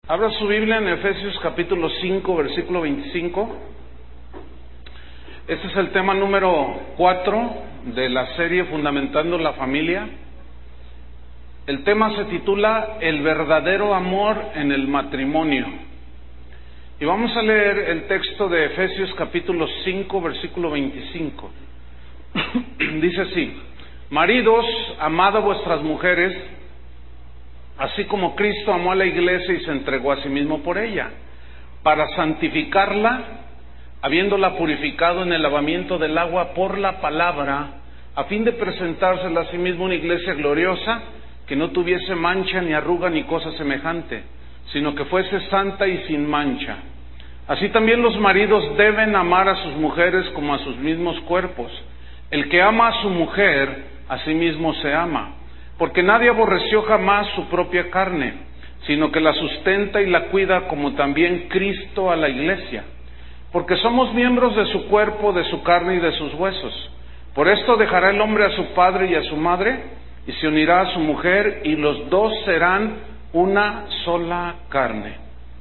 Abra su Biblia en Efesios capítulo 5, versículo 25. Este es el tema número 4 de la serie Fundamentando la Familia. El tema se titula El verdadero amor en el matrimonio. Y vamos a leer el texto de Efesios capítulo 5, versículo 25. Dice así: Maridos, amad a vuestras mujeres, así como Cristo amó a la iglesia y se entregó a sí mismo por ella, para santificarla, habiéndola purificado en el lavamiento del agua por la palabra, a fin de presentársela a sí mismo una iglesia gloriosa, que no tuviese mancha, ni arruga, ni cosa semejante, sino que fuese santa y sin mancha. Así también los maridos deben amar a sus mujeres como a sus mismos cuerpos. El que ama a su mujer, a sí mismo se ama. Porque nadie aborreció jamás su propia carne, sino que la sustenta y la cuida, como también Cristo a la iglesia. Porque somos miembros de su cuerpo, de su carne y de sus huesos. Por esto dejará el hombre a su padre y a su madre, y se unirá a su mujer, y los dos serán una sola carne.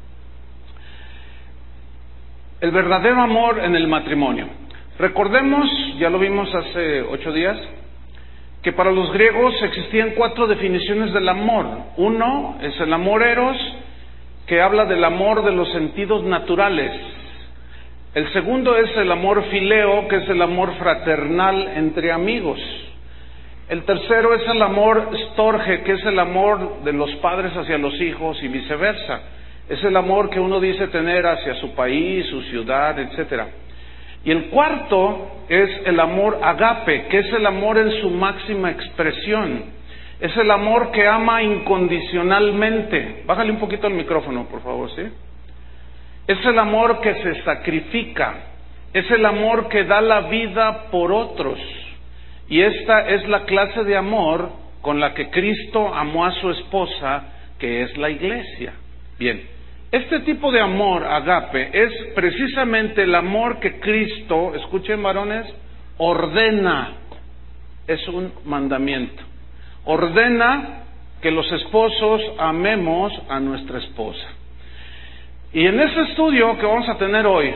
El verdadero amor en el matrimonio. Recordemos, ya lo vimos hace 8 días, que para los griegos existían 4 definiciones del amor. Uno es el amor eros, que habla del amor de los sentidos naturales. El segundo es el amor fileo, que es el amor fraternal entre amigos. El tercero es el amor storge, que es el amor de los padres hacia los hijos y viceversa. Es el amor que uno dice tener hacia su país, su ciudad, etcétera. Y el cuarto es el amor agape, que es el amor en su máxima expresión. Es el amor que ama incondicionalmente. Bájale un poquito el micrófono, por favor, ¿sí? Es el amor que se sacrifica. Es el amor que da la vida por otros. Y esta es la clase de amor con la que Cristo amó a su esposa, que es la iglesia. Bien. Este tipo de amor, agape, es precisamente el amor que Cristo, escuchen varones, ordena. Es un mandamiento. Ordena que los esposos amemos a nuestra esposa. Y en ese estudio que vamos a tener hoy,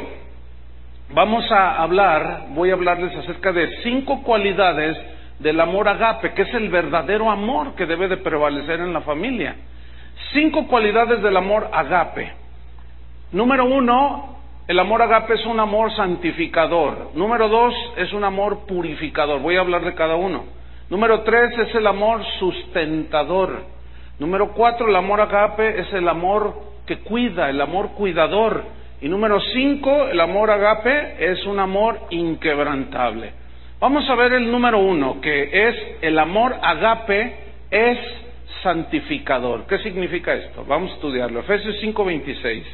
voy a hablarles acerca de 5 cualidades del amor agape, que es el verdadero amor que debe de prevalecer en la familia. 5 cualidades del amor agape. Número 1, el amor agape es un amor santificador. Número 2, es un amor purificador. Voy a hablar de cada uno. Número 3, es el amor sustentador. Número 4, el amor agape es el amor que cuida, el amor cuidador. Y número 5, el amor agape es un amor inquebrantable. Vamos a ver el número 1, que es el amor agape es santificador. ¿Qué significa esto? Vamos a estudiarlo. Efesios 5:26.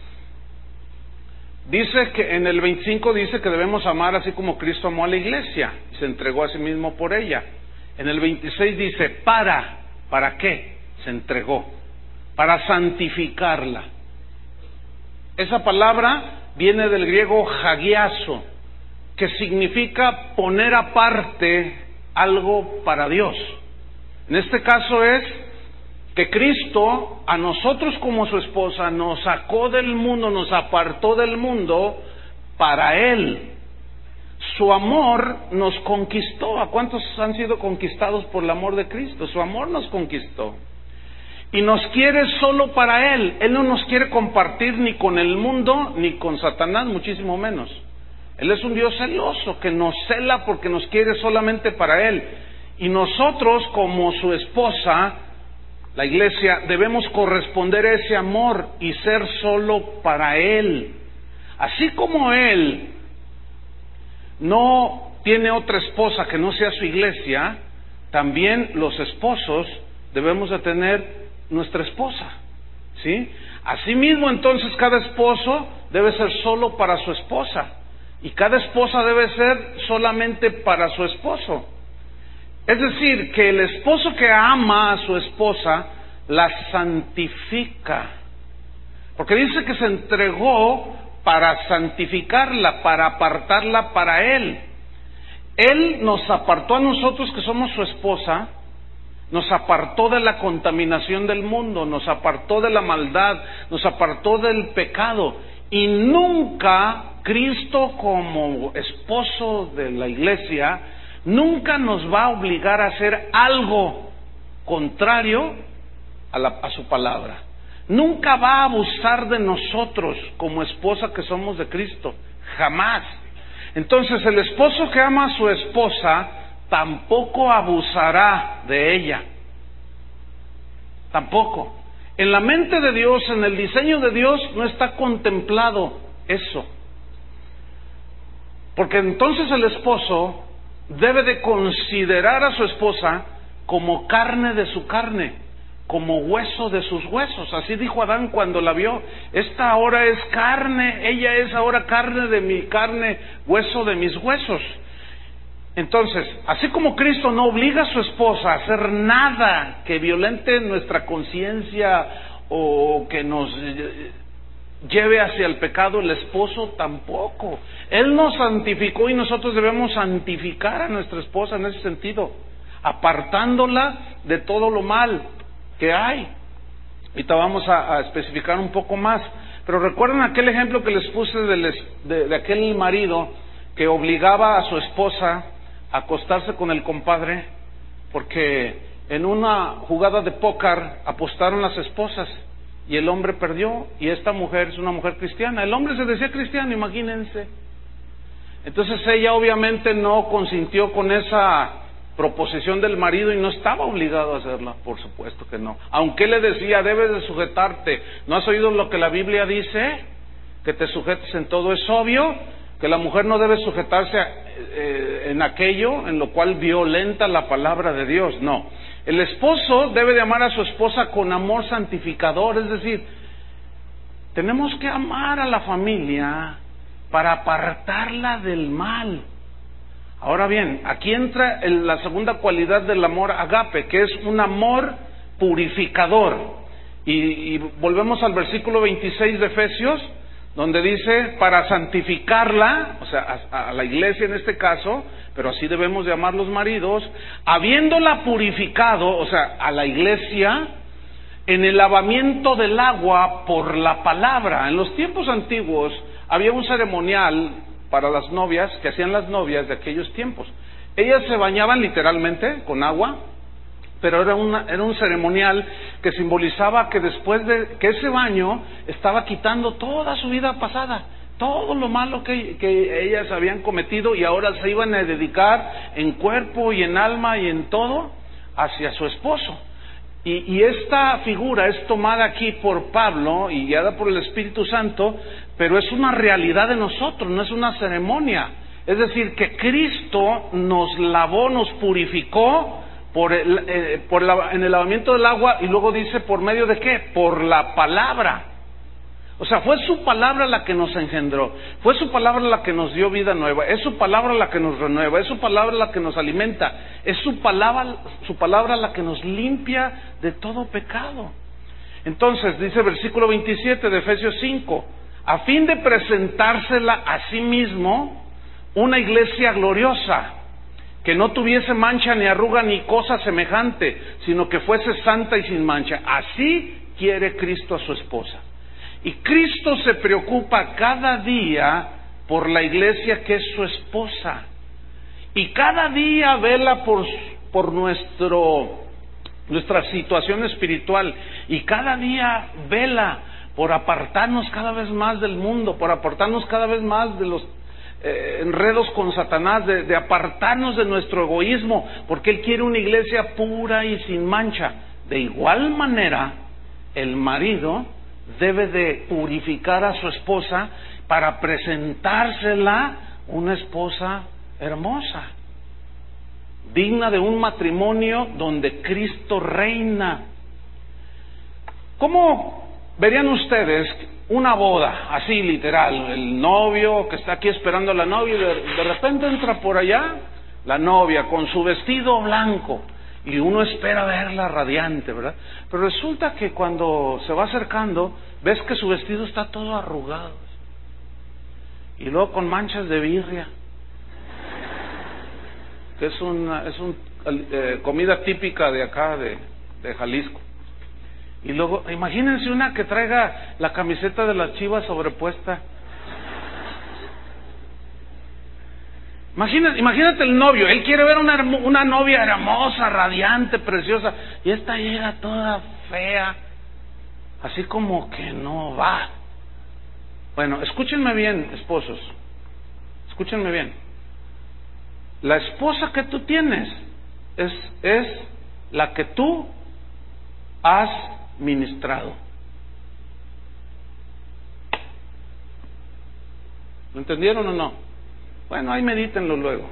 Dice que en el 25 dice que debemos amar así como Cristo amó a la iglesia y se entregó a sí mismo por ella. En el 26 dice ¿para qué? Se entregó. Para santificarla. Esa palabra viene del griego hagiazo, que significa poner aparte algo para Dios. En este caso es que Cristo, a nosotros como su esposa, nos sacó del mundo, nos apartó del mundo para Él. Su amor nos conquistó. ¿A cuántos han sido conquistados por el amor de Cristo? Su amor nos conquistó. Y nos quiere solo para Él. Él no nos quiere compartir ni con el mundo, ni con Satanás, muchísimo menos. Él es un Dios celoso, que nos cela porque nos quiere solamente para Él. Y nosotros, como su esposa, la iglesia, debemos corresponder a ese amor y ser solo para Él. Así como Él no tiene otra esposa que no sea su iglesia, también los esposos debemos de tener nuestra esposa, ¿sí? Asimismo, entonces, cada esposo debe ser solo para su esposa y cada esposa debe ser solamente para su esposo. Es decir, que el esposo que ama a su esposa la santifica, porque dice que se entregó para santificarla, para apartarla para Él. Él nos apartó a nosotros que somos su esposa nos apartó de la contaminación del mundo, nos apartó de la maldad, nos apartó del pecado. Y nunca Cristo, como esposo de la iglesia, nunca nos va a obligar a hacer algo contrario a su palabra. Nunca va a abusar de nosotros como esposa que somos de Cristo, jamás. Entonces el esposo que ama a su esposa tampoco abusará de ella, tampoco. En la mente de Dios, en el diseño de Dios, no está contemplado eso. Porque entonces el esposo debe de considerar a su esposa como carne de su carne, como hueso de sus huesos. Así dijo Adán cuando la vio: esta ahora es carne, ella es ahora carne de mi carne, hueso de mis huesos. Entonces, así como Cristo no obliga a su esposa a hacer nada que violente nuestra conciencia o que nos lleve hacia el pecado, el esposo tampoco. Él nos santificó y nosotros debemos santificar a nuestra esposa en ese sentido, apartándola de todo lo mal que hay. Ahorita vamos a especificar un poco más, pero recuerden aquel ejemplo que les puse de aquel marido que obligaba a su esposa a acostarse con el compadre, porque en una jugada de póker apostaron las esposas y el hombre perdió, y esta mujer es una mujer cristiana. El hombre se decía cristiano, imagínense. Entonces ella obviamente no consintió con esa proposición del marido y no estaba obligado a hacerla, por supuesto que no. Aunque él le decía: debes de sujetarte. ¿No has oído lo que la Biblia dice? Que te sujetes en todo. Es obvio que la mujer no debe sujetarse en aquello en lo cual violenta la palabra de Dios. No. El esposo debe de amar a su esposa con amor santificador, es decir, tenemos que amar a la familia para apartarla del mal. Ahora bien, aquí entra la segunda cualidad del amor agape, que es un amor purificador. Y volvemos al versículo 26 de Efesios, donde dice: para santificarla, o sea, a la iglesia en este caso, pero así debemos de amar los maridos, habiéndola purificado, o sea, a la iglesia, en el lavamiento del agua por la palabra. En los tiempos antiguos había un ceremonial para las novias, que hacían las novias de aquellos tiempos. Ellas se bañaban literalmente con agua, pero era un ceremonial que simbolizaba que después de que ese baño estaba quitando toda su vida pasada, todo lo malo que ellas habían cometido, y ahora se iban a dedicar en cuerpo y en alma y en todo hacia su esposo. Y esta figura es tomada aquí por Pablo y guiada por el Espíritu Santo, pero es una realidad de nosotros, no es una ceremonia. Es decir, que Cristo nos lavó, nos purificó en el lavamiento del agua, y luego dice: ¿por medio de qué? Por la palabra. O sea, fue su palabra la que nos engendró, fue su palabra la que nos dio vida nueva, es su palabra la que nos renueva, es su palabra la que nos alimenta, es su palabra la que nos limpia de todo pecado. Entonces, dice el versículo 27 de Efesios 5, a fin de presentársela a sí mismo una iglesia gloriosa, que no tuviese mancha ni arruga ni cosa semejante, sino que fuese santa y sin mancha. Así quiere Cristo a su esposa. Y Cristo se preocupa cada día por la iglesia que es su esposa. Y cada día vela por nuestra situación espiritual. Y cada día vela por apartarnos cada vez más del mundo, por apartarnos cada vez más de los enredos con Satanás, de apartarnos de nuestro egoísmo, porque Él quiere una iglesia pura y sin mancha. De igual manera, el marido debe de purificar a su esposa para presentársela una esposa hermosa, digna de un matrimonio donde Cristo reina. ¿Cómo verían ustedes una boda así literal? El novio que está aquí esperando a la novia, y de repente entra por allá la novia con su vestido blanco, y uno espera verla radiante, ¿verdad? Pero resulta que cuando se va acercando, ves que su vestido está todo arrugado, y luego con manchas de birria, que es un comida típica de acá, de Jalisco. Y luego, imagínense una que traiga la camiseta de las Chivas sobrepuesta. Imagínate el novio, él quiere ver una novia hermosa, radiante, preciosa, y esta llega toda fea, así como que no va. Bueno, escúchenme bien, esposos, escúchenme bien. La esposa que tú tienes es la que tú has ministrado. ¿Lo entendieron o no? Bueno, ahí medítenlo luego.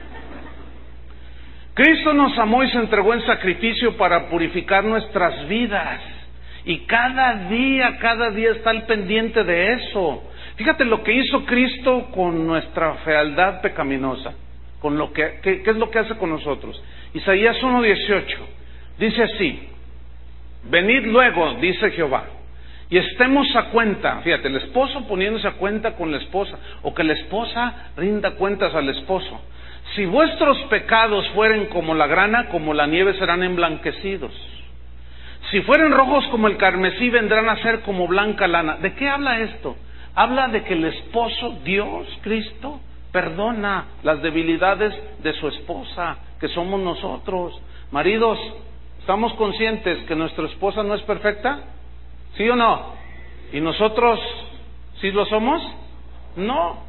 Cristo nos amó y se entregó en sacrificio para purificar nuestras vidas. Y cada día está al pendiente de eso. Fíjate lo que hizo Cristo con nuestra fealdad pecaminosa. ¿Qué es lo que hace con nosotros? Isaías 1:18 dice así: venid luego, dice Jehová, y estemos a cuenta. Fíjate, el esposo poniéndose a cuenta con la esposa, o que la esposa rinda cuentas al esposo. Si vuestros pecados fueren como la grana, como la nieve serán emblanquecidos. Si fueren rojos como el carmesí, vendrán a ser como blanca lana. ¿De qué habla esto? Habla de que el esposo, Dios, Cristo, perdona las debilidades de su esposa, que somos nosotros. Maridos, ¿estamos conscientes que nuestra esposa no es perfecta? ¿Sí o no? ¿Y nosotros sí lo somos? No.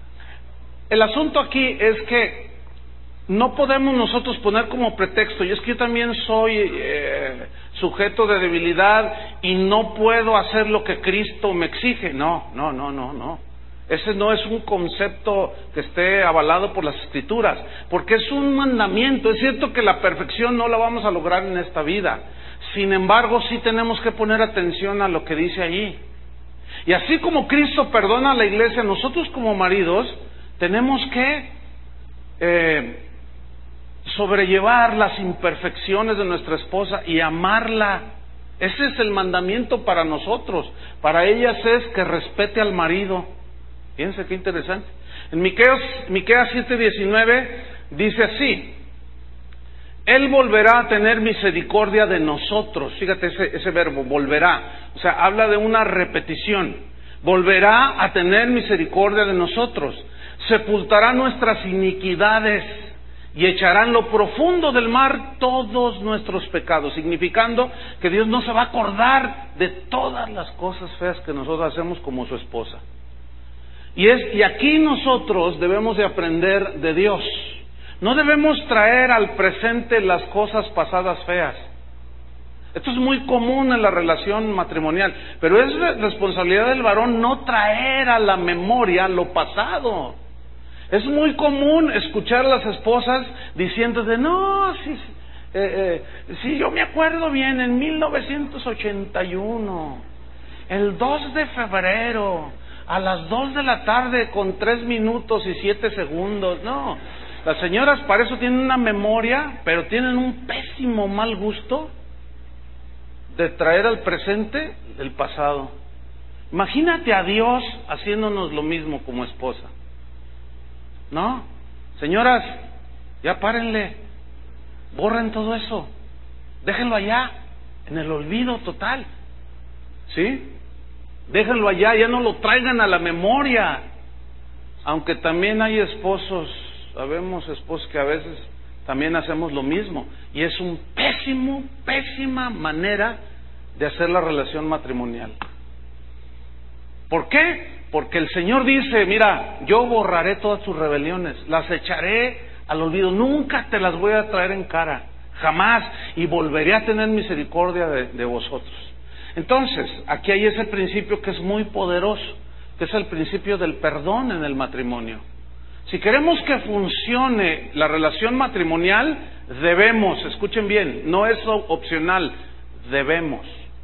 El asunto aquí es que no podemos nosotros poner como pretexto, y es que yo también soy sujeto de debilidad y no puedo hacer lo que Cristo me exige. No. Ese no es un concepto que esté avalado por las Escrituras, porque es un mandamiento. Es cierto que la perfección no la vamos a lograr en esta vida, sin embargo sí tenemos que poner atención a lo que dice allí. Y así como Cristo perdona a la iglesia, nosotros como maridos tenemos que sobrellevar las imperfecciones de nuestra esposa y amarla. Ese es el mandamiento para nosotros. Para ellas es que respete al marido. Fíjense qué interesante. En Miqueas 7:19 dice así: Él volverá a tener misericordia de nosotros. Fíjate ese verbo, volverá. O sea, habla de una repetición. Volverá a tener misericordia de nosotros. Sepultará nuestras iniquidades y echará en lo profundo del mar todos nuestros pecados, significando que Dios no se va a acordar de todas las cosas feas que nosotros hacemos como su esposa. Y aquí nosotros debemos de aprender de Dios. No debemos traer al presente las cosas pasadas feas. Esto es muy común en la relación matrimonial, pero es responsabilidad del varón no traer a la memoria lo pasado. Es muy común escuchar a las esposas diciendo no, sí, yo me acuerdo bien, en 1981, el 2 de febrero, a las 2 de la tarde con 3 minutos y 7 segundos. No, las señoras para eso tienen una memoria, pero tienen un pésimo mal gusto de traer al presente el pasado. Imagínate a Dios haciéndonos lo mismo como esposa. No, señoras, ya párenle, borren todo eso, déjenlo allá, en el olvido total, ¿sí? Déjenlo allá, ya no lo traigan a la memoria. Aunque también hay esposos, sabemos esposos que a veces también hacemos lo mismo, y es un pésima manera de hacer la relación matrimonial. ¿Por qué? Porque el Señor dice, mira, yo borraré todas tus rebeliones, las echaré al olvido, nunca te las voy a traer en cara, jamás, y volveré a tener misericordia de vosotros. Entonces, aquí hay ese principio que es muy poderoso, que es el principio del perdón en el matrimonio. Si queremos que funcione la relación matrimonial, debemos, escuchen bien, no es opcional, debemos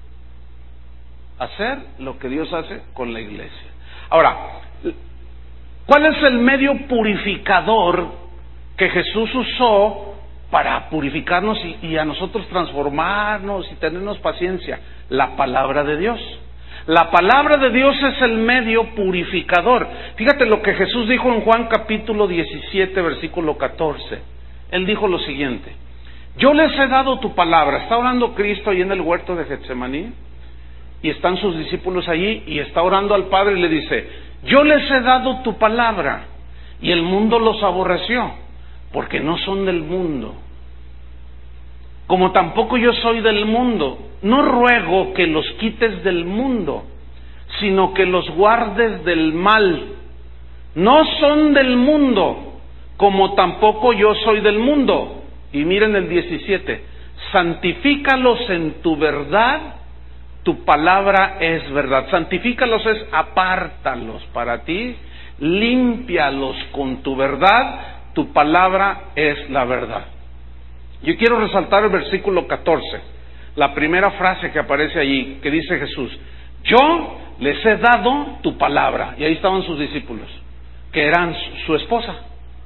hacer lo que Dios hace con la iglesia. Ahora, ¿cuál es el medio purificador que Jesús usó para purificarnos y a nosotros transformarnos y tenernos paciencia? La palabra de Dios. La palabra de Dios es el medio purificador. Fíjate lo que Jesús dijo en Juan capítulo 17, versículo 14. Él dijo lo siguiente: Yo les he dado tu palabra. Está orando Cristo ahí en el huerto de Getsemaní, y están sus discípulos allí, y está orando al Padre y le dice, yo les he dado tu palabra, y el mundo los aborreció, porque no son del mundo, como tampoco yo soy del mundo. No ruego que los quites del mundo, sino que los guardes del mal. No son del mundo, como tampoco yo soy del mundo. Y miren el 17, santifícalos en tu verdad, tu palabra es verdad. Santifícalos es apártalos para ti, límpialos con tu verdad, tu palabra es la verdad. Yo quiero resaltar el versículo 14, la primera frase que aparece allí, que dice Jesús, yo les he dado tu palabra. Y ahí estaban sus discípulos, que eran su esposa.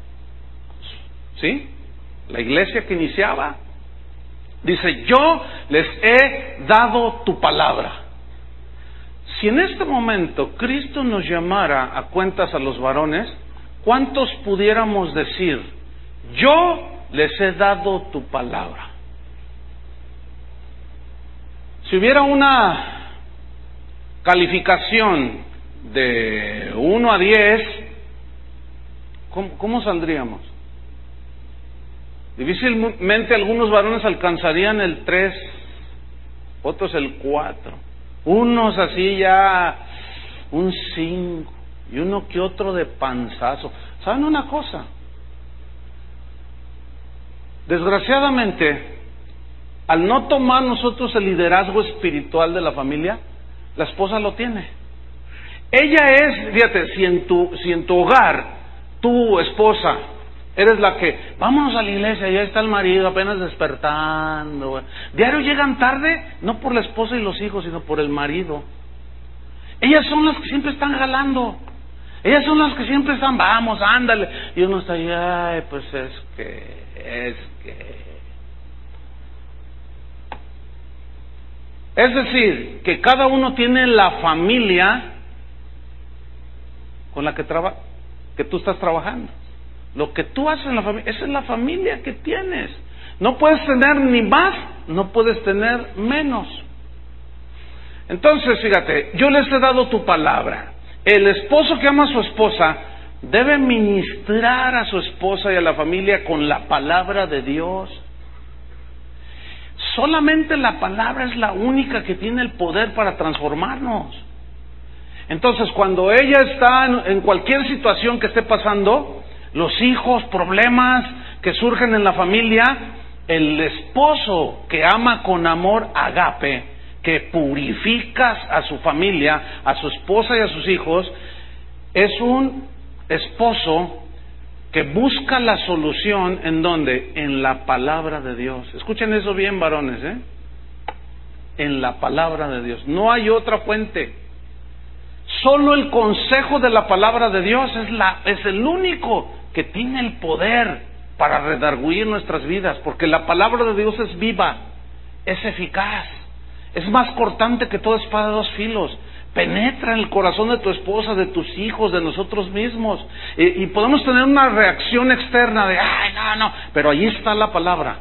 ¿Sí? La iglesia que iniciaba. Dice, yo les he dado tu palabra. Si en este momento Cristo nos llamara a cuentas a los varones, ¿cuántos pudiéramos decir, yo les he dado tu palabra? Si hubiera una calificación de 1 a 10, ¿cómo saldríamos? Difícilmente algunos varones alcanzarían el 3, otros el 4, unos así ya un 5, y uno que otro de panzazo. ¿Saben una cosa? Desgraciadamente, al no tomar nosotros el liderazgo espiritual de la familia, la esposa lo tiene. Ella es, fíjate, si en tu hogar, tu esposa, eres la que, vámonos a la iglesia, ya está el marido apenas despertando. Diario llegan tarde, no por la esposa y los hijos, sino por el marido. Ellas son las que siempre están jalando. Ellas son las que siempre están, vamos, ándale. Y uno está ahí, ay, pues es que... Es decir, que cada uno tiene la familia con la que tú estás trabajando. Lo que tú haces en la familia, esa es la familia que tienes. No puedes tener ni más, no puedes tener menos. Entonces, fíjate, yo les he dado tu palabra. El esposo que ama a su esposa debe ministrar a su esposa y a la familia con la palabra de Dios. Solamente la palabra es la única que tiene el poder para transformarnos. Entonces, cuando ella está en cualquier situación que esté pasando, los hijos, problemas que surgen en la familia, el esposo que ama con amor agape, que purificas a su familia, a su esposa y a sus hijos, es un esposo que busca la solución ¿en dónde? En la palabra de Dios. Escuchen eso bien, varones, en la palabra de Dios. No hay otra fuente. Solo el consejo de la palabra de Dios es el único que tiene el poder para redarguir nuestras vidas, porque la palabra de Dios es viva, es eficaz, es más cortante que toda espada de 2 filos, penetra en el corazón de tu esposa, de tus hijos, de nosotros mismos, y podemos tener una reacción externa de, ay, no, pero allí está la palabra.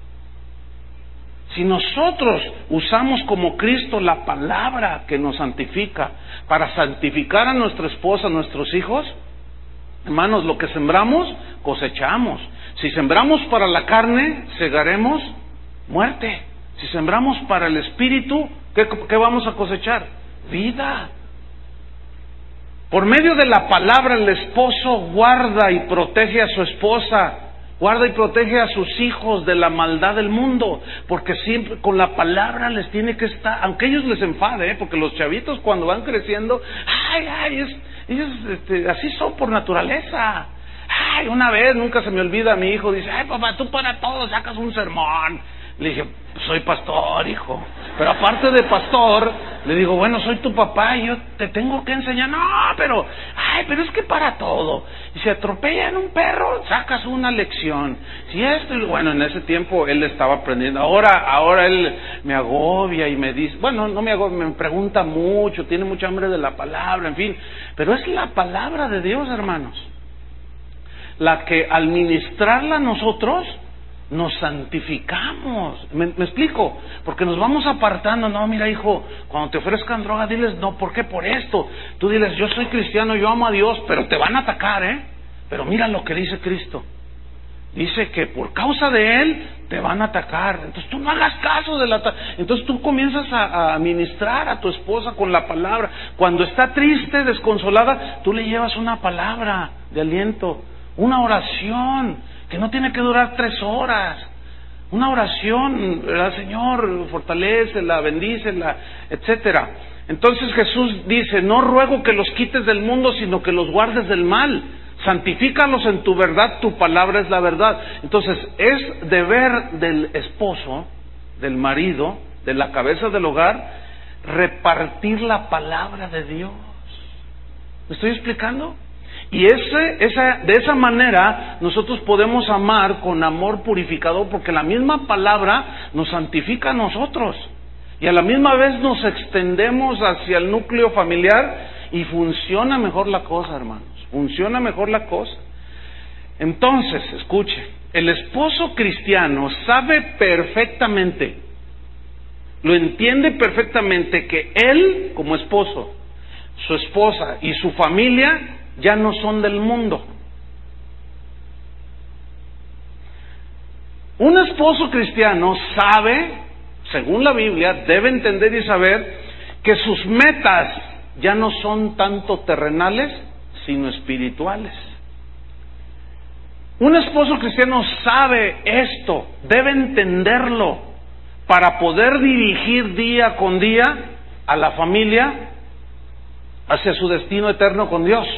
Si nosotros usamos como Cristo la palabra que nos santifica para santificar a nuestra esposa, a nuestros hijos, hermanos, lo que sembramos, cosechamos. Si sembramos para la carne, segaremos muerte. Si sembramos para el espíritu, ¿qué vamos a cosechar? Vida. Por medio de la palabra, el esposo guarda y protege a su esposa, guarda y protege a sus hijos de la maldad del mundo, porque siempre con la palabra les tiene que estar, aunque ellos les enfade, porque los chavitos cuando van creciendo, ellos así son por naturaleza. Ay, una vez, nunca se me olvida, mi hijo dice, ay papá, tú para todo sacas un sermón. Le dije, soy pastor, hijo. Pero aparte de pastor, le digo, bueno, soy tu papá y yo te tengo que enseñar. No, pero es que para todo. Y si atropellan un perro, sacas una lección. Si bueno, en ese tiempo él estaba aprendiendo. Ahora él me agobia y me dice, bueno, no me agobia, me pregunta mucho, tiene mucha hambre de la palabra, en fin. Pero es la palabra de Dios, hermanos, la que al ministrarla a nosotros nos santificamos. ¿Me explico? Porque nos vamos apartando. No, mira, hijo, cuando te ofrezcan droga, diles, no, ¿por qué? Por esto. Tú diles, yo soy cristiano, yo amo a Dios, pero te van a atacar, Pero mira lo que dice Cristo. Dice que por causa de Él te van a atacar. Entonces tú no hagas caso del ataque. Entonces tú comienzas a ministrar a tu esposa con la palabra. Cuando está triste, desconsolada, tú le llevas una palabra de aliento, una oración que no tiene que durar 3 horas. Una oración, ¿verdad? Señor, fortalécela, bendícela, etcétera. Entonces Jesús dice, no ruego que los quites del mundo, sino que los guardes del mal. Santifícalos en tu verdad, tu palabra es la verdad. Entonces, es deber del esposo, del marido, de la cabeza del hogar, repartir la palabra de Dios. ¿Me estoy explicando? Y de esa manera nosotros podemos amar con amor purificador, porque la misma palabra nos santifica a nosotros. Y a la misma vez nos extendemos hacia el núcleo familiar y funciona mejor la cosa, hermanos. Funciona mejor la cosa. Entonces, escuche, el esposo cristiano sabe perfectamente, lo entiende perfectamente que él, como esposo, su esposa y su familia ya no son del mundo. Un esposo cristiano sabe, según la Biblia, debe entender y saber que sus metas ya no son tanto terrenales, sino espirituales. Un esposo cristiano sabe esto, debe entenderlo para poder dirigir día con día a la familia hacia su destino eterno con Dios.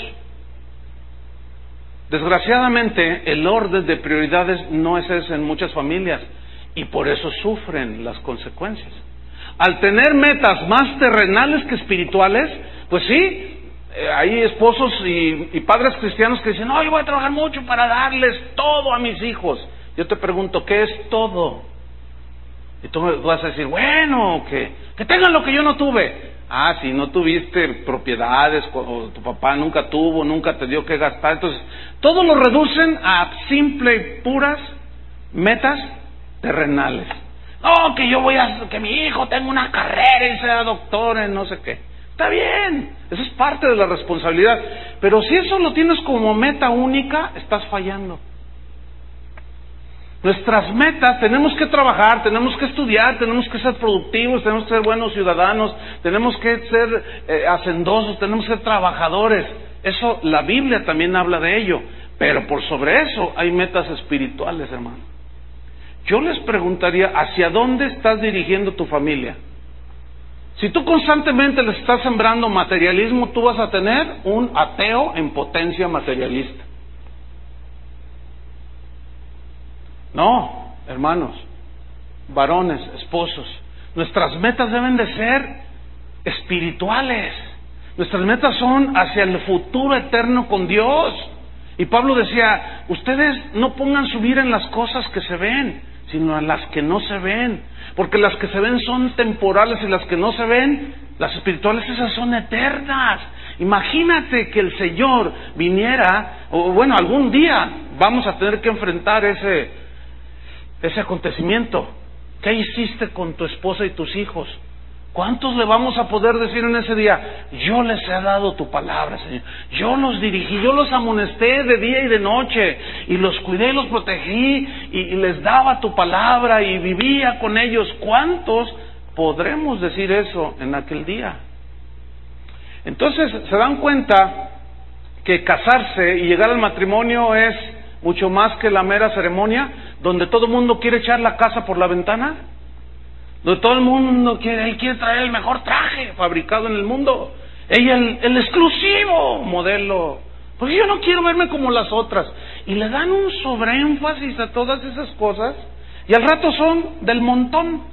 Desgraciadamente, el orden de prioridades no es ese en muchas familias y por eso sufren las consecuencias. Al tener metas más terrenales que espirituales, pues sí, hay esposos y padres cristianos que dicen, no, yo voy a trabajar mucho para darles todo a mis hijos. Yo te pregunto, ¿qué es todo? Y tú vas a decir, bueno, que tengan lo que yo no tuve. Ah, si no tuviste propiedades, o tu papá nunca tuvo, nunca te dio que gastar. Entonces, todo lo reducen a simple y puras metas terrenales. No, que mi hijo tenga una carrera y sea doctor en no sé qué. Está bien, eso es parte de la responsabilidad. Pero si eso lo tienes como meta única, estás fallando. Nuestras metas, tenemos que trabajar, tenemos que estudiar, tenemos que ser productivos, tenemos que ser buenos ciudadanos, tenemos que ser hacendosos, tenemos que ser trabajadores. Eso, la Biblia también habla de ello. Pero por sobre eso hay metas espirituales, hermano. Yo les preguntaría, ¿hacia dónde estás dirigiendo tu familia? Si tú constantemente les estás sembrando materialismo, tú vas a tener un ateo en potencia materialista. No, hermanos, varones, esposos, nuestras metas deben de ser espirituales. Nuestras metas son hacia el futuro eterno con Dios. Y Pablo decía, ustedes no pongan su mira en las cosas que se ven, sino en las que no se ven. Porque las que se ven son temporales y las que no se ven, las espirituales, esas son eternas. Imagínate que el Señor viniera, o bueno, algún día vamos a tener que enfrentar ese acontecimiento. ¿Qué hiciste con tu esposa y tus hijos? ¿Cuántos le vamos a poder decir en ese día? Yo les he dado tu palabra, Señor. Yo los dirigí, yo los amonesté de día y de noche, y los cuidé y los protegí, y les daba tu palabra, y vivía con ellos. ¿Cuántos podremos decir eso en aquel día? Entonces, ¿se dan cuenta que casarse y llegar al matrimonio es mucho más que la mera ceremonia, donde todo el mundo quiere echar la casa por la ventana? Donde todo el mundo quiere traer el mejor traje fabricado en el mundo, ella el exclusivo modelo, porque yo no quiero verme como las otras, y le dan un sobreénfasis a todas esas cosas, y al rato son del montón,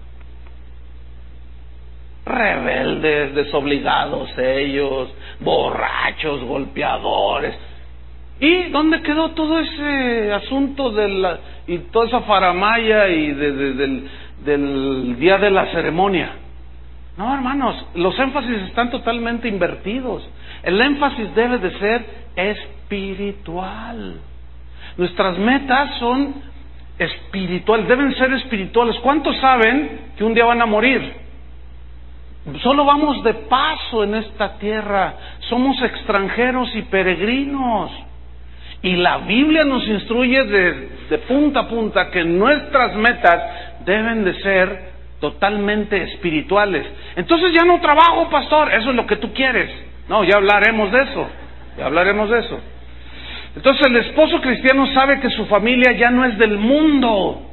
rebeldes, desobligados ellos, borrachos, golpeadores. ¿Y dónde quedó todo ese asunto y toda esa faramaya y del día de la ceremonia? No, hermanos, los énfasis están totalmente invertidos. El énfasis debe de ser espiritual. Nuestras metas son espirituales, deben ser espirituales. ¿Cuántos saben que un día van a morir? Solo vamos de paso en esta tierra, somos extranjeros y peregrinos. Y la Biblia nos instruye de punta a punta que nuestras metas deben de ser totalmente espirituales. Entonces ya no trabajo, pastor, eso es lo que tú quieres. No, ya hablaremos de eso. Entonces el esposo cristiano sabe que su familia ya no es del mundo.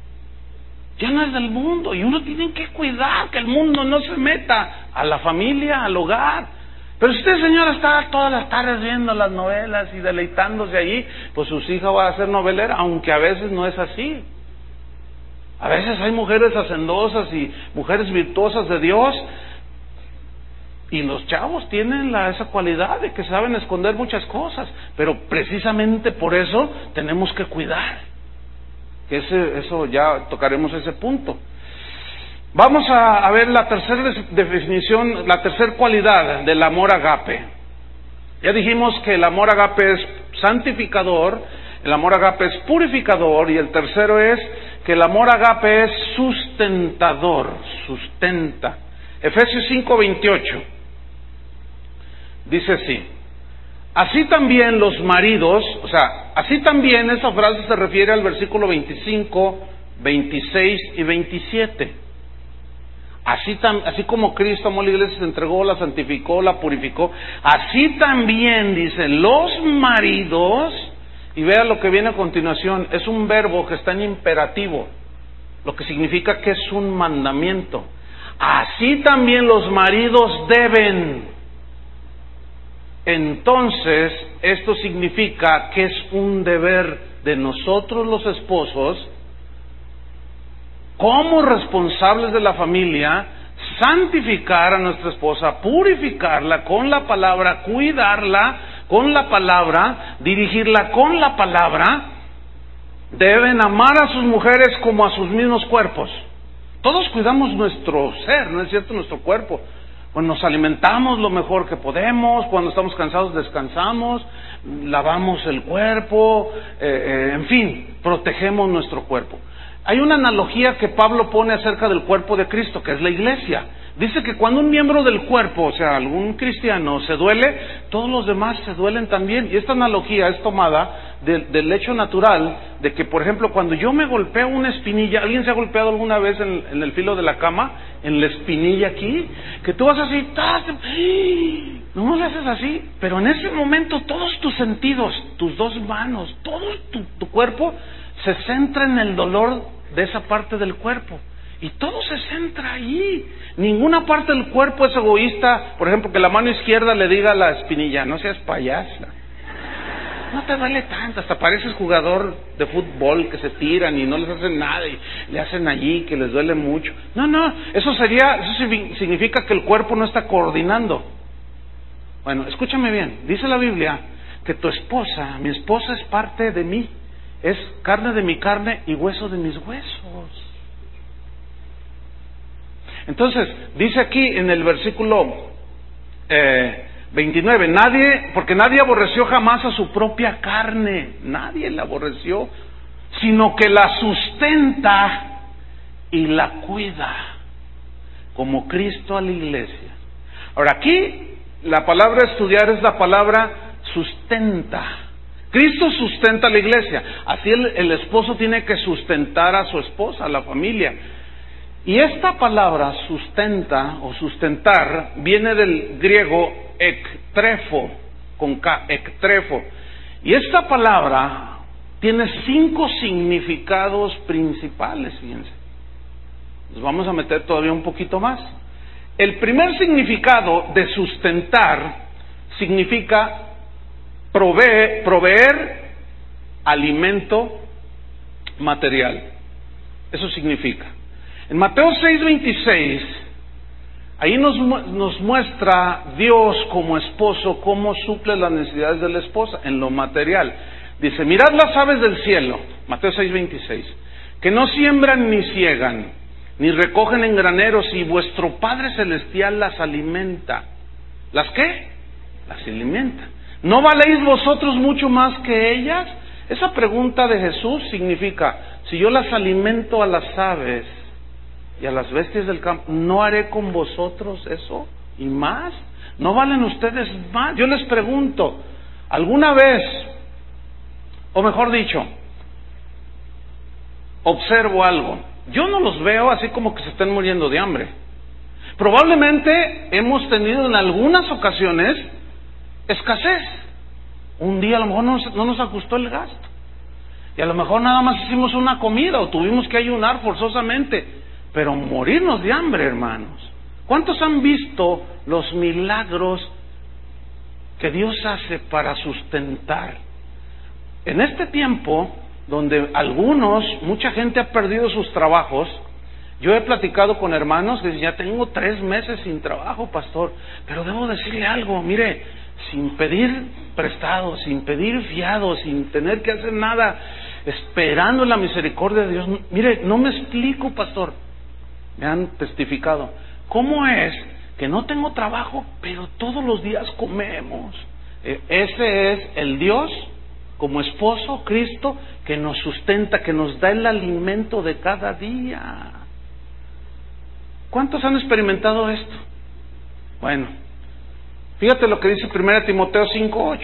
Y uno tiene que cuidar que el mundo no se meta a la familia, al hogar. Pero si usted, señora, está todas las tardes viendo las novelas y deleitándose allí, pues sus hijas van a ser novelera, aunque a veces no es así. A veces hay mujeres hacendosas y mujeres virtuosas de Dios, y los chavos tienen esa cualidad de que saben esconder muchas cosas, pero precisamente por eso tenemos que cuidar. Que eso ya tocaremos ese punto. Vamos a ver la tercera definición, la tercera cualidad del amor agape. Ya dijimos que el amor agape es santificador, el amor agape es purificador, y el tercero es que el amor agape es sustentador, sustenta. Efesios 5:28 dice así: así también los maridos, así también esa frase se refiere al versículo 25, 26 y 27. Así como Cristo amó a la iglesia, se entregó, la santificó, la purificó, así también, dicen, los maridos, y vea lo que viene a continuación, es un verbo que está en imperativo, lo que significa que es un mandamiento. Así también los maridos deben. Entonces, esto significa que es un deber de nosotros los esposos, como responsables de la familia, santificar a nuestra esposa, purificarla con la palabra, cuidarla con la palabra, dirigirla con la palabra. Deben amar a sus mujeres como a sus mismos cuerpos. Todos cuidamos nuestro ser, ¿no es cierto? Nuestro cuerpo. Pues nos alimentamos lo mejor que podemos, cuando estamos cansados descansamos, lavamos el cuerpo, en fin, protegemos nuestro cuerpo. Hay una analogía que Pablo pone acerca del cuerpo de Cristo, que es la iglesia. Dice que cuando un miembro del cuerpo, algún cristiano, se duele, todos los demás se duelen también. Y esta analogía es tomada del hecho natural de que, por ejemplo, cuando yo me golpeo una espinilla, ¿alguien se ha golpeado alguna vez en el filo de la cama? En la espinilla aquí, que tú vas así, no le haces así, pero en ese momento todos tus sentidos, tus dos manos, todo tu cuerpo se centra en el dolor de esa parte del cuerpo, y todo se centra ahí. Ninguna parte del cuerpo es egoísta. Por ejemplo, que la mano izquierda le diga a la espinilla, no seas payasa, no te duele tanto, hasta pareces jugador de fútbol que se tiran y no les hacen nada y le hacen allí que les duele mucho. No, eso significa que el cuerpo no está coordinando. Bueno, escúchame bien, dice la Biblia que tu esposa, mi esposa, es parte de mí, es carne de mi carne y hueso de mis huesos. Entonces, dice aquí en el versículo 29, porque nadie aborreció jamás a su propia carne, nadie la aborreció, sino que la sustenta y la cuida, como Cristo a la iglesia. Ahora, aquí la palabra a estudiar es la palabra sustenta. Cristo sustenta a la iglesia, así el esposo tiene que sustentar a su esposa, a la familia. Y esta palabra sustenta o sustentar viene del griego ektrefo, con K, ektrefo. Y esta palabra tiene 5 significados principales, fíjense. Nos vamos a meter todavía un poquito más. El primer significado de sustentar significa proveer alimento material. Eso significa. En Mateo 6:26, ahí nos muestra Dios como esposo cómo suple las necesidades de la esposa en lo material. Dice, mirad las aves del cielo, Mateo 6:26, que no siembran ni ciegan, ni recogen en graneros, y vuestro Padre Celestial las alimenta. ¿Las qué? Las alimenta. ¿No valéis vosotros mucho más que ellas? Esa pregunta de Jesús significa, si yo las alimento a las aves y a las bestias del campo, ¿no haré con vosotros eso y más? ¿No valen ustedes más? Yo les pregunto, ¿alguna vez, o mejor dicho, observo algo? Yo no los veo así como que se estén muriendo de hambre. Probablemente hemos tenido en algunas ocasiones escasez. Un día a lo mejor no nos ajustó el gasto. Y a lo mejor nada más hicimos una comida o tuvimos que ayunar forzosamente. Pero morirnos de hambre, hermanos. ¿Cuántos han visto los milagros que Dios hace para sustentar? En este tiempo, donde mucha gente ha perdido sus trabajos, yo he platicado con hermanos que dicen, ya tengo 3 meses sin trabajo, pastor, pero debo decirle algo, mire, sin pedir prestado, sin pedir fiado, sin tener que hacer nada, esperando la misericordia de Dios. Mire, no me explico, pastor, me han testificado, ¿cómo es que no tengo trabajo, pero todos los días comemos? Ese es el Dios, como esposo, Cristo, que nos sustenta, que nos da el alimento de cada día. ¿Cuántos han experimentado esto? Bueno, fíjate lo que dice 1 Timoteo 5:8.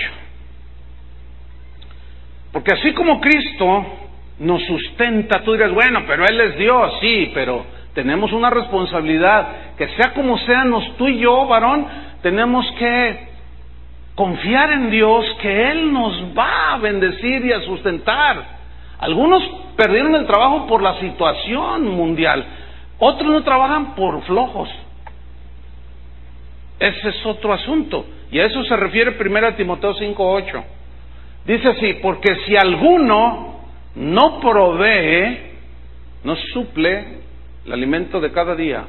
Porque así como Cristo nos sustenta, tú dirás, bueno, pero Él es Dios, sí, pero tenemos una responsabilidad, que sea como seamos tú y yo, varón, tenemos que confiar en Dios, que Él nos va a bendecir y a sustentar. Algunos perdieron el trabajo por la situación mundial, otros no trabajan por flojos. Ese es otro asunto, y a eso se refiere 1 Timoteo 5:8. Dice así, porque si alguno no provee, no suple el alimento de cada día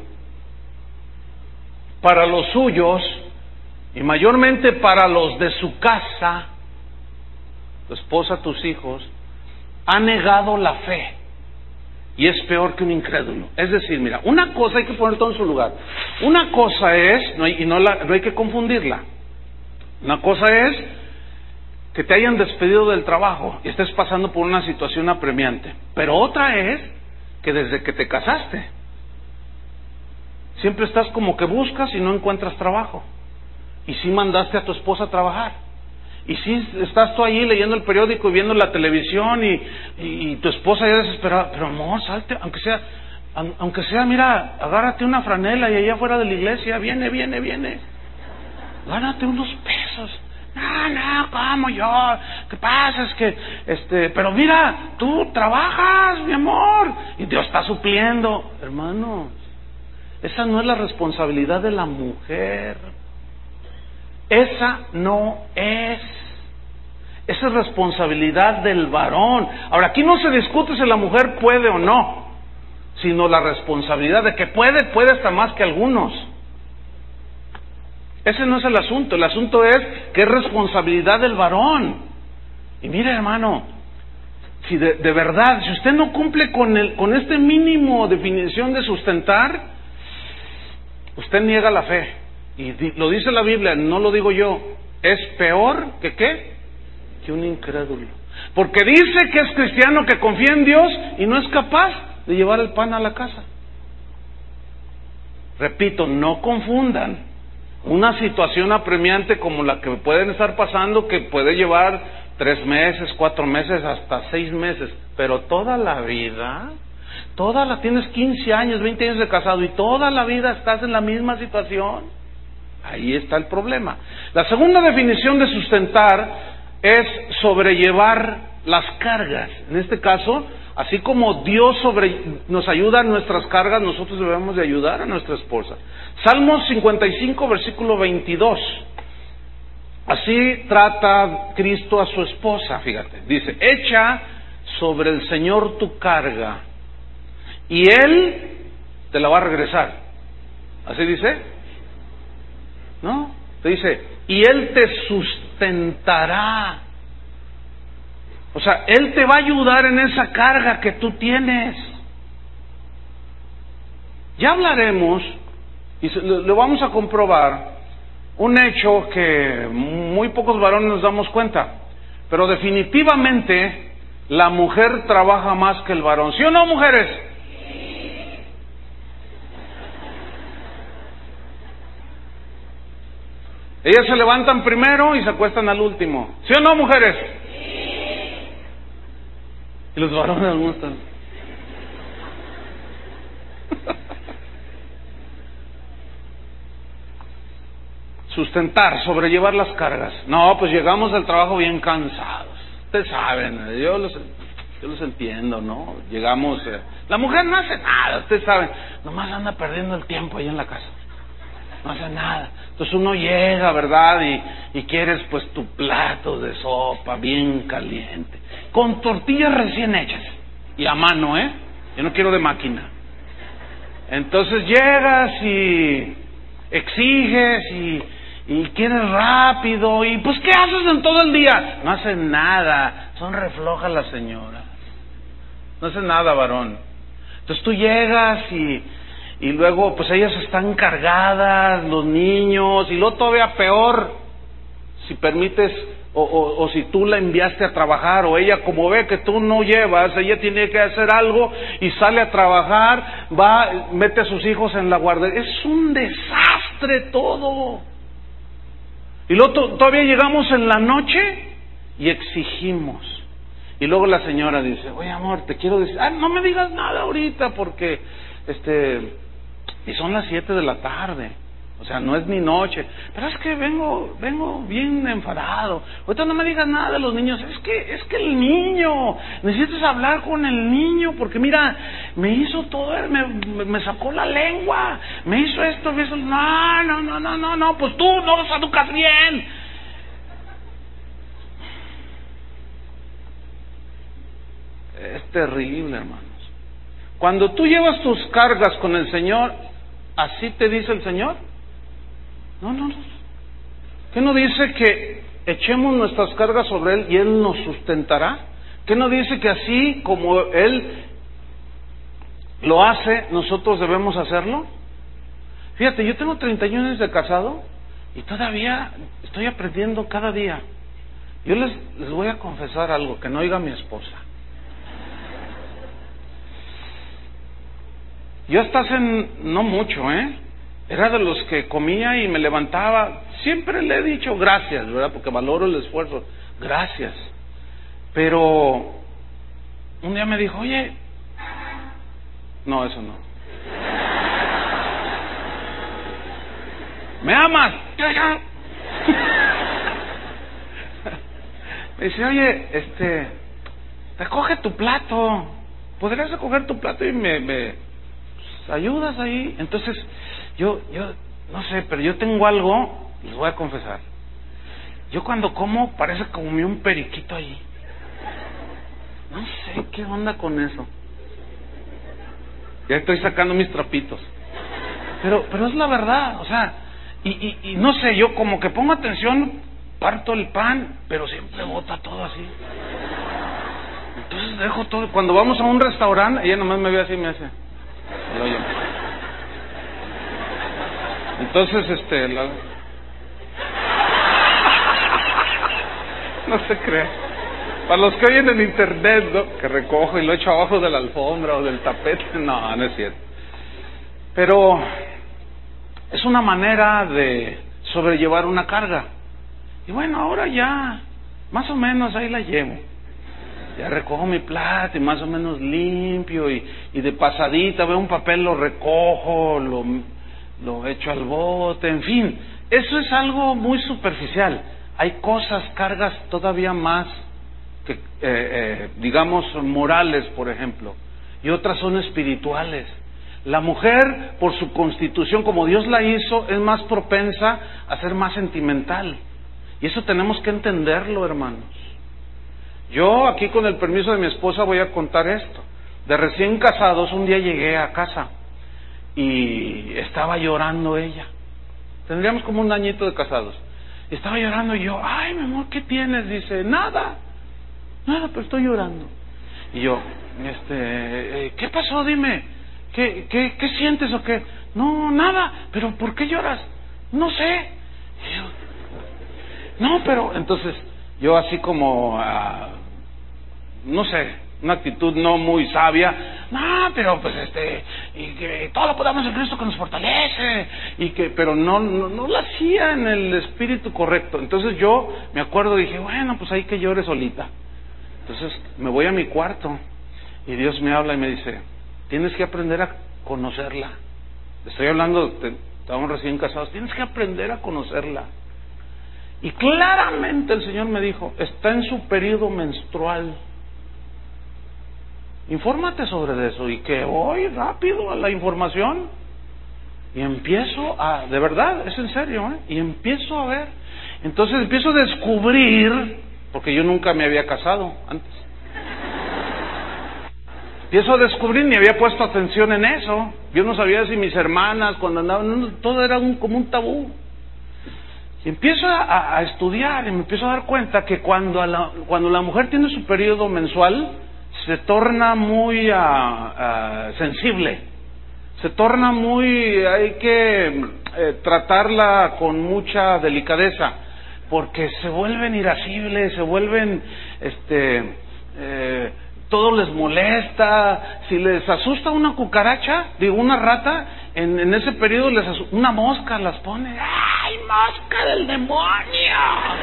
para los suyos, y mayormente para los de su casa, tu esposa, tus hijos, ha negado la fe y es peor que un incrédulo. Es decir, mira, una cosa hay que poner todo en su lugar. Una cosa es, no hay que confundirla. Una cosa es que te hayan despedido del trabajo y estés pasando por una situación apremiante. Pero otra es que desde que te casaste, siempre estás como que buscas y no encuentras trabajo. Y sí mandaste a tu esposa a trabajar. Y sí estás tú allí leyendo el periódico y viendo la televisión y tu esposa ya desesperada. Pero amor, salte, aunque sea, mira, agárrate una franela y allá afuera de la iglesia, viene. Gánate unos pesos. No, ¿cómo yo? ¿Qué pasa? Es que, pero mira, tú trabajas, mi amor, y Dios está supliendo. Hermanos, esa no es la responsabilidad de la mujer. Esa no es. Esa es responsabilidad del varón. Ahora, aquí no se discute si la mujer puede o no, sino la responsabilidad de que puede hasta más que algunos. Ese no es el asunto. El asunto es que es responsabilidad del varón. Y mire, hermano, si de verdad, si usted no cumple con este mínimo definición de sustentar, usted niega la fe. Y lo dice la Biblia, no lo digo yo, es peor que ¿qué? Que un incrédulo. Porque dice que es cristiano, que confía en Dios y no es capaz de llevar el pan a la casa. Repito, no confundan una situación apremiante como la que pueden estar pasando, que puede llevar 3 meses, 4 meses, hasta 6 meses, pero toda la vida, tienes 15 años, 20 años de casado y toda la vida estás en la misma situación. Ahí está el problema. La segunda definición de sustentar es sobrellevar las cargas. En este caso, así como Dios nos ayuda en nuestras cargas, nosotros debemos de ayudar a nuestra esposa. Salmos 55, versículo 22. Así trata Cristo a su esposa, fíjate. Dice, echa sobre el Señor tu carga y Él te la va a regresar. ¿Así dice? ¿No? Te dice, y Él te sustentará. O sea, Él te va a ayudar en esa carga que tú tienes. Ya hablaremos, y lo vamos a comprobar, un hecho que muy pocos varones nos damos cuenta, pero definitivamente la mujer trabaja más que el varón. ¿Sí o no, mujeres? Ellas se levantan primero y se acuestan al último. ¿Sí o no, mujeres? Y los varones algunos están... Sustentar, sobrellevar las cargas. No, pues llegamos del trabajo bien cansados. Ustedes saben, yo los entiendo, ¿no? Llegamos... la mujer no hace nada, ustedes saben. Nomás anda perdiendo el tiempo ahí en la casa. No hace nada. Entonces uno llega, ¿verdad? Y quieres pues tu plato de sopa bien caliente, con tortillas recién hechas. Y a mano, ¿eh? Yo no quiero de máquina. Entonces llegas y exiges y quieres rápido. Y pues ¿qué haces en todo el día? No hacen nada. Son reflojas las señoras. No hacen nada, varón. Entonces tú llegas y luego pues ellas están cargadas, los niños, y luego todavía peor, si permites, o si tú la enviaste a trabajar, o ella como ve que tú no llevas, ella tiene que hacer algo y sale a trabajar, va, mete a sus hijos en la guardería, es un desastre todo. Y luego todavía llegamos en la noche y exigimos. Y luego la señora dice, oye amor, te quiero decir, no me digas nada ahorita porque y son las 7 de la tarde, o sea, no es ni noche, pero es que vengo bien enfadado. Ahorita no me digas nada de los niños, es que el niño, necesitas hablar con el niño, porque mira, me hizo todo, me sacó la lengua, me hizo esto, no, pues tú no los educas bien. Es terrible, hermanos. Cuando tú llevas tus cargas con el Señor, ¿así te dice el Señor? No. ¿Qué no dice que echemos nuestras cargas sobre Él y Él nos sustentará? ¿Qué no dice que así como Él lo hace, nosotros debemos hacerlo? Fíjate, yo tengo 31 años de casado y todavía estoy aprendiendo cada día. Yo les voy a confesar algo que no oiga mi esposa. Yo hasta hace no mucho, era de los que comía y me levantaba. Siempre le he dicho gracias, ¿verdad? Porque valoro el esfuerzo. Gracias. Pero un día me dijo, oye, no, eso no. ¿Me amas? Me dice, oye, recoge tu plato. ¿Podrías recoger tu plato y me ayudas ahí? Entonces, yo no sé, pero yo tengo algo, les voy a confesar. Yo cuando como, parece que comí un periquito ahí. No sé qué onda con eso. Ya estoy sacando mis trapitos. Pero es la verdad, o sea, y no sé, yo como que pongo atención, parto el pan, pero siempre bota todo así. Entonces dejo todo. Cuando vamos a un restaurante, ella nomás me ve así y me hace. Entonces, no se cree. Para los que oyen en internet, ¿no? Que recojo y lo echo abajo de la alfombra o del tapete, no es cierto. Pero es una manera de sobrellevar una carga. Y bueno, ahora ya, más o menos ahí la llevo. Ya recojo mi plato y más o menos limpio y de pasadita veo un papel, lo recojo, lo echo al bote, en fin. Eso es algo muy superficial. Hay cosas, cargas todavía más que, digamos, morales, por ejemplo, y otras son espirituales. La mujer, por su constitución, como Dios la hizo, es más propensa a ser más sentimental. Y eso tenemos que entenderlo, hermanos. Yo aquí, con el permiso de mi esposa, voy a contar esto. De recién casados, un día llegué a casa y estaba llorando ella. Tendríamos como un añito de casados. Estaba llorando y yo, ay, mi amor, ¿qué tienes? Dice, nada, pero estoy llorando. Y yo, ¿qué pasó? Dime, ¿qué sientes o qué? No, nada, pero ¿por qué lloras? No sé. Y yo, no, pero entonces yo así como no sé, una actitud no muy sabia. No, pero pues y que todo lo podamos en Cristo que nos fortalece, pero no lo hacía en el espíritu correcto. Entonces yo me acuerdo, dije, bueno, pues ahí que llore solita. Entonces me voy a mi cuarto y Dios me habla y me dice, tienes que aprender a conocerla. Estoy hablando, estábamos recién casados, tienes que aprender a conocerla. Y claramente el Señor me dijo, está en su periodo menstrual. Infórmate sobre eso. Y que voy rápido a la información y empiezo de verdad, es en serio, y empiezo a ver. Entonces empiezo a descubrir, porque yo nunca me había casado antes. Empiezo a descubrir, ni había puesto atención en eso. Yo no sabía si mis hermanas, cuando andaban, todo era como un tabú. Y empiezo a estudiar y me empiezo a dar cuenta que cuando la mujer tiene su periodo mensual, se torna muy sensible, se torna hay que tratarla con mucha delicadeza, porque se vuelven irascibles, se vuelven, todo les molesta. Si les asusta una cucaracha, una rata, en ese periodo una mosca las pone, ¡ay, mosca del demonio!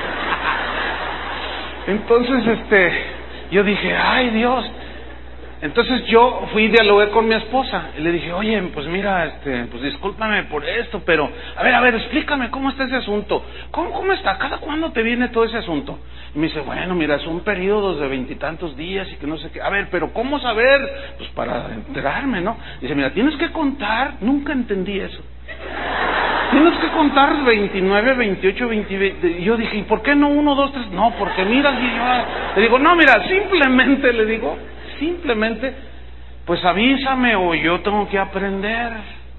Entonces, yo dije, ¡ay, Dios! Entonces yo fui y dialogué con mi esposa y le dije, oye, pues mira, pues discúlpame por esto, pero a ver, explícame cómo está ese asunto. ¿Cómo está? ¿Cada cuándo te viene todo ese asunto? Y me dice, bueno, mira, son periodos de 20 y tantos días y que no sé qué. A ver, pero ¿cómo saber? Pues para enterarme, ¿no? Dice, mira, tienes que contar, nunca entendí eso. Tienes que contar 29, 28, 20. Y yo dije, ¿y por qué no 1, 2, 3? No, porque mira, le digo, no, mira, simplemente, pues avísame o yo tengo que aprender.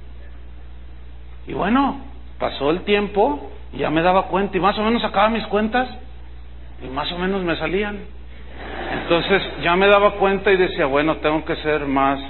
Y bueno, pasó el tiempo y ya me daba cuenta y más o menos sacaba mis cuentas y más o menos me salían. Entonces ya me daba cuenta y decía, bueno, tengo que ser más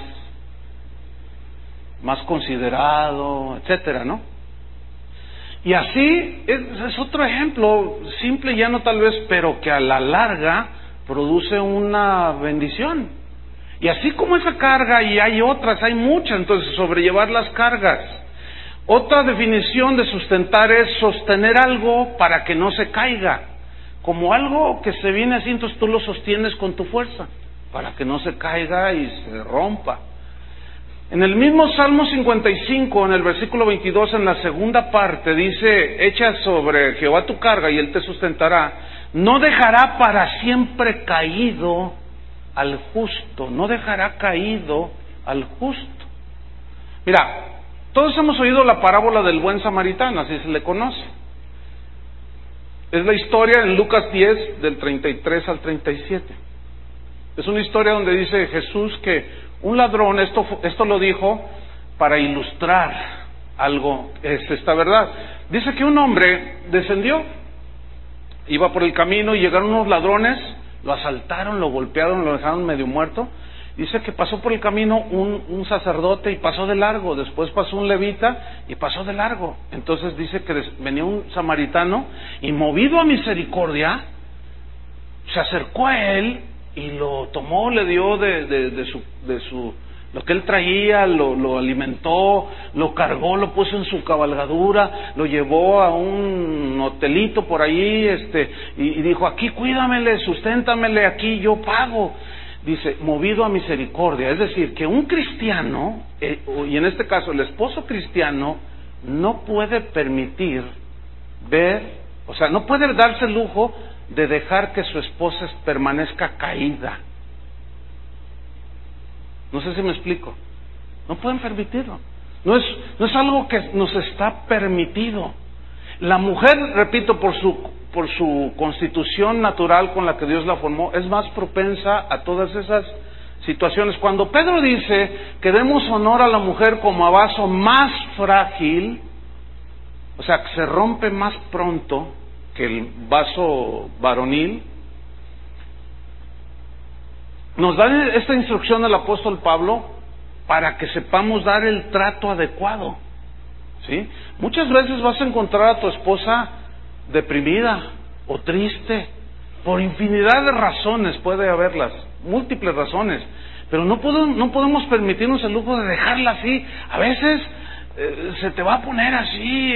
considerado, etcétera, ¿no? Y así es otro ejemplo simple, llano tal vez, pero que a la larga produce una bendición. Y así como esa carga, y hay otras, hay muchas, entonces sobrellevar las cargas. Otra definición de sustentar es sostener algo para que no se caiga, como algo que se viene así, entonces tú lo sostienes con tu fuerza, para que no se caiga y se rompa. En el mismo Salmo 55, en el versículo 22, en la segunda parte, dice, echa sobre Jehová tu carga y Él te sustentará, no dejará para siempre caído al justo, no dejará caído al justo. Mira, todos hemos oído la parábola del buen samaritano, así se le conoce. Es la historia en Lucas 10, del 33 al 37. Es una historia donde dice Jesús que un ladrón, esto lo dijo para ilustrar algo, es esta verdad. Dice que un hombre descendió, iba por el camino y llegaron unos ladrones, lo asaltaron, lo golpearon, lo dejaron medio muerto. Dice que pasó por el camino un sacerdote y pasó de largo, después pasó un levita y pasó de largo. Entonces dice que venía un samaritano y movido a misericordia, se acercó a él y lo tomó, le dio de su lo que él traía, lo alimentó, lo cargó, lo puso en su cabalgadura, lo llevó a un hotelito por ahí, y dijo, aquí cuídamele, susténtamele, aquí yo pago. Dice, movido a misericordia, es decir, que un cristiano, y en este caso el esposo cristiano, no puede permitir no puede darse el lujo de dejar que su esposa permanezca caída. No sé si me explico. No pueden permitirlo. No es algo que nos está permitido. La mujer, repito, por su constitución natural con la que Dios la formó, es más propensa a todas esas situaciones. Cuando Pedro dice que demos honor a la mujer como a vaso más frágil, o sea, que se rompe más pronto que el vaso varonil, nos da esta instrucción el apóstol Pablo para que sepamos dar el trato adecuado, ¿sí? Muchas veces vas a encontrar a tu esposa deprimida o triste Por infinidad de razones puede haberlas, múltiples razones, pero no podemos permitirnos el lujo de dejarla así. A veces se te va a poner así,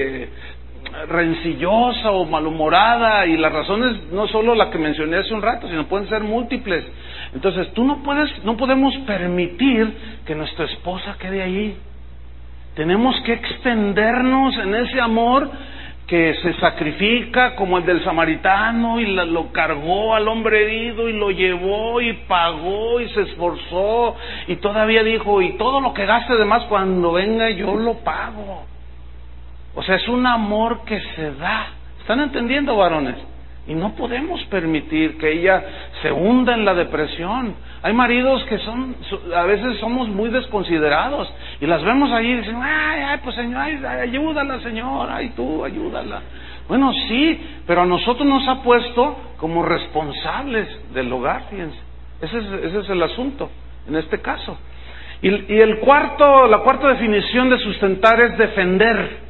rencillosa o malhumorada, y las razones no solo la que mencioné hace un rato, sino pueden ser múltiples. Entonces no podemos permitir que nuestra esposa quede ahí. Tenemos que extendernos en ese amor que se sacrifica, como el del samaritano, y lo cargó al hombre herido y lo llevó y pagó y se esforzó, y todavía dijo, y todo lo que gaste de más cuando venga yo lo pago. O sea, es un amor que se da. ¿Están entendiendo, varones? Y no podemos permitir que ella se hunda en la depresión. Hay maridos que a veces somos muy desconsiderados, y las vemos ahí y dicen, ay, pues señor, ayúdala, señor, ay, tú, ayúdala. Bueno, sí, pero a nosotros nos ha puesto como responsables del hogar, fíjense. Ese es el asunto, en este caso. Y la cuarta definición de sustentar es defender.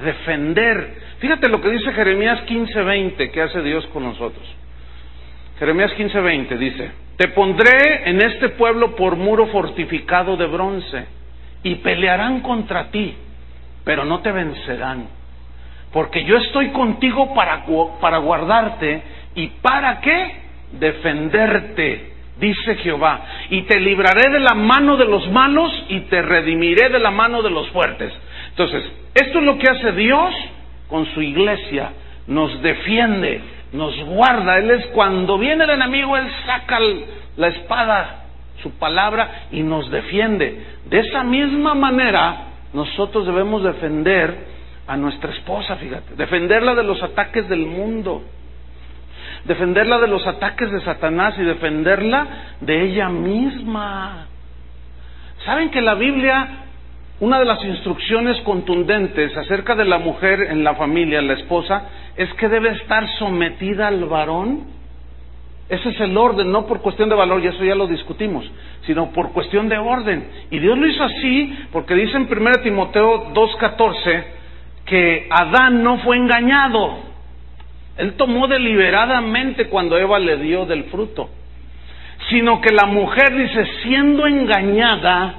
Fíjate lo que dice Jeremías 15:20, que hace Dios con nosotros. Jeremías 15:20 dice: te pondré en este pueblo por muro fortificado de bronce, y pelearán contra ti, pero no te vencerán, porque yo estoy contigo para guardarte, y ¿para qué? Defenderte, dice Jehová, y te libraré de la mano de los malos, y te redimiré de la mano de los fuertes. Entonces, esto es lo que hace Dios con su iglesia: nos defiende, nos guarda. Él es, cuando viene el enemigo, Él saca la espada, su palabra, y nos defiende. De esa misma manera, nosotros debemos defender a nuestra esposa, fíjate, defenderla de los ataques del mundo, defenderla de los ataques de Satanás, y defenderla de ella misma. ¿Saben que la Biblia, una de las instrucciones contundentes acerca de la mujer en la familia, la esposa, es que debe estar sometida al varón? Ese es el orden, no por cuestión de valor, y eso ya lo discutimos, sino por cuestión de orden. Y Dios lo hizo así porque dice en 1 Timoteo 2:14 que Adán no fue engañado. Él tomó deliberadamente cuando Eva le dio del fruto, sino que la mujer, dice, siendo engañada,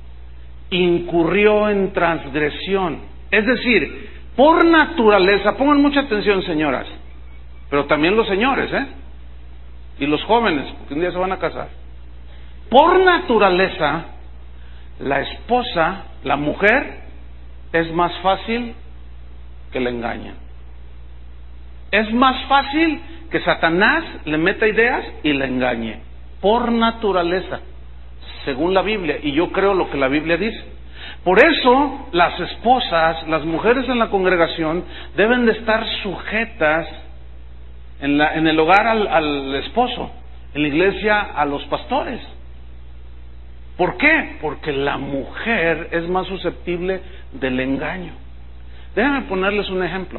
incurrió en transgresión. Es decir, por naturaleza, pongan mucha atención, señoras, pero también los señores, y los jóvenes, porque un día se van a casar. Por naturaleza, la esposa, la mujer, es más fácil que la engañen. Es más fácil que Satanás le meta ideas y la engañe, por naturaleza, según la Biblia, y yo creo lo que la Biblia dice. Por eso las esposas, las mujeres en la congregación, deben de estar sujetas en el hogar al esposo, en la iglesia a los pastores. ¿Por qué? Porque la mujer es más susceptible del engaño. Déjenme ponerles un ejemplo.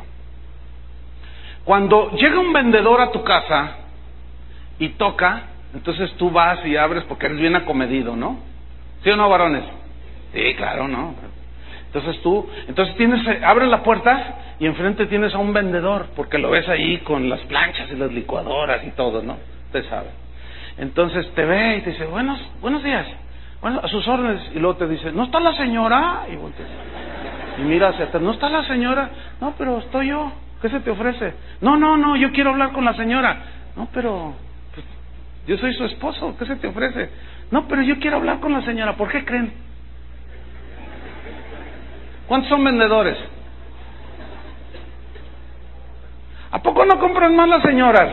Cuando llega un vendedor a tu casa y toca, entonces tú vas y abres porque eres bien acomedido, ¿no? ¿Sí o no, varones? Sí, claro, ¿no? Entonces abres la puerta y enfrente tienes a un vendedor, porque lo ves ahí con las planchas y las licuadoras y todo, ¿no? Usted sabe. Entonces te ve y te dice, buenos días, bueno, a sus órdenes, y luego te dice, ¿no está la señora? Y volteas, y mira hacia atrás, ¿no está la señora? No, pero estoy yo, ¿qué se te ofrece? No, yo quiero hablar con la señora. No, pero pues, yo soy su esposo, ¿qué se te ofrece? No, pero yo quiero hablar con la señora. ¿Por qué creen? ¿Cuántos son vendedores? ¿A poco no compran más las señoras?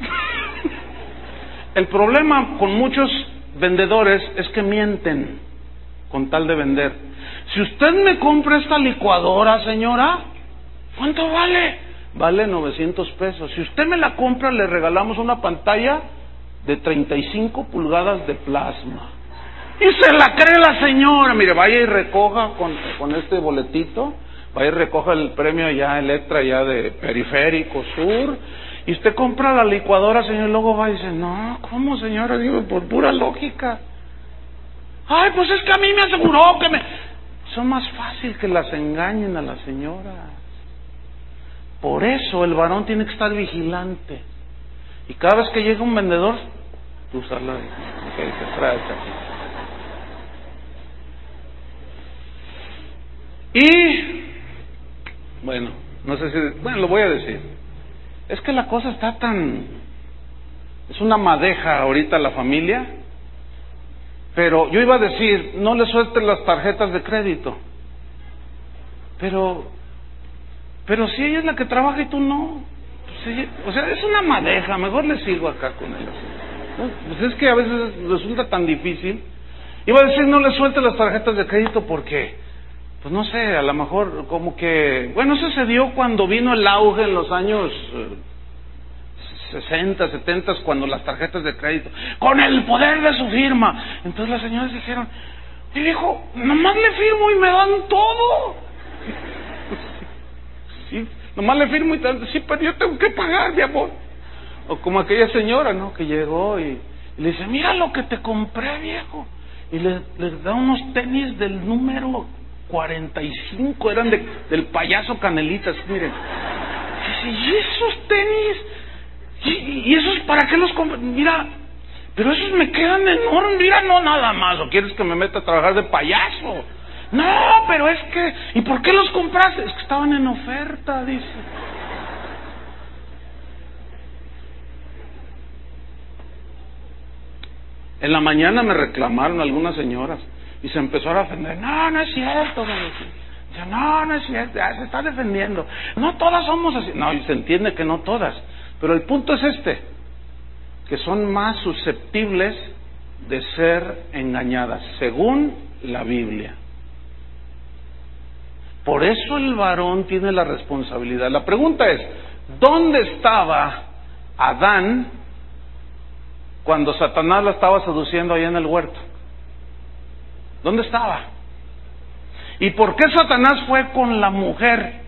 El problema con muchos vendedores es que mienten con tal de vender. Si usted me compra esta licuadora, señora, ¿cuánto vale? Vale 900 pesos. Si usted me la compra, le regalamos una pantalla de 35 pulgadas de plasma. Y se la cree la señora. Mire, vaya y recoja con este boletito, vaya y recoja el premio ya Electra, ya de Periférico Sur, y usted compra la licuadora, señor, y luego va y dice, no, ¿cómo, señora? Digo, por pura lógica. Ay, pues es que a mí me aseguró que Son más fácil que las engañen a las señoras. Por eso el varón tiene que estar vigilante. Y cada vez que llega un vendedor, tú sala, que traes aquí. Y, bueno, no sé si, bueno, lo voy a decir. Es que la cosa está es una madeja ahorita la familia, pero yo iba a decir, no le sueltes las tarjetas de crédito. Pero si ella es la que trabaja y tú no, pues o sea, es una madeja, mejor le sigo acá con ella. ¿No? Pues es que a veces resulta tan difícil. Iba a decir, no le sueltes las tarjetas de crédito porque, pues no sé, a lo mejor como que, bueno, eso se dio cuando vino el auge en los años 60, 70, cuando las tarjetas de crédito, con el poder de su firma. Entonces las señoras dijeron, y dijo, nomás le firmo y me dan todo. Sí, nomás le firmo y tal, sí, pero yo tengo que pagar, mi amor. O como aquella señora, ¿no? Que llegó y le dice, mira lo que te compré, viejo. Y le da unos tenis del número 45, eran del payaso Canelitas, miren. Y dice, ¿y esos tenis? ¿Y esos para qué los compré? Mira, pero esos me quedan enormes, mira, no nada más. ¿O quieres que me meta a trabajar de payaso? No, pero es que, ¿y por qué los compraste? Es que estaban en oferta, dice. En la mañana me reclamaron algunas señoras y se empezaron a defender. No, no es cierto, me decía. Dice, no es cierto, ya se está defendiendo. No todas somos así. No, y se entiende que no todas. Pero el punto es que son más susceptibles de ser engañadas, según la Biblia. Por eso el varón tiene la responsabilidad. La pregunta es, ¿dónde estaba Adán cuando Satanás la estaba seduciendo allá en el huerto? ¿Dónde estaba? ¿Y por qué Satanás fue con la mujer?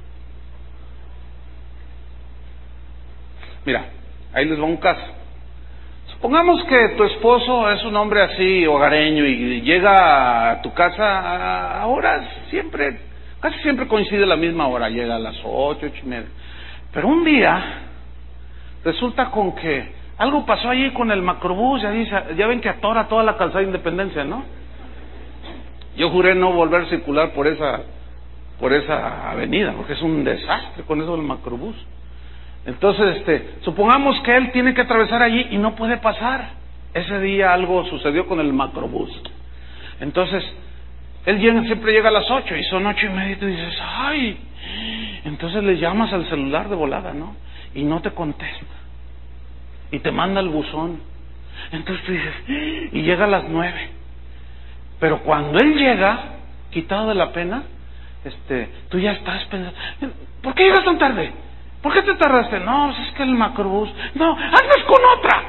Mira, ahí les va un caso. Supongamos que tu esposo es un hombre así, hogareño, y llega a tu casa a horas casi siempre coincide la misma hora, llega a las 8:30. Pero un día resulta con que algo pasó allí con el macrobús, ya ven que atora toda la calzada de Independencia, ¿no? Yo juré no volver a circular por esa avenida, porque es un desastre con eso del macrobús. Entonces, supongamos que él tiene que atravesar allí y no puede pasar. Ese día algo sucedió con el macrobús. Entonces, él siempre llega a las 8 y son 8:30 y tú dices, ¡ay! Entonces le llamas al celular de volada, ¿no? Y no te contesta. Y te manda el buzón. Entonces tú dices, y llega a las 9. Pero cuando él llega, quitado de la pena, tú ya estás pensando, ¿por qué llegas tan tarde? ¿Por qué te tardaste? No, pues es que el macrobús. No, andas con otra.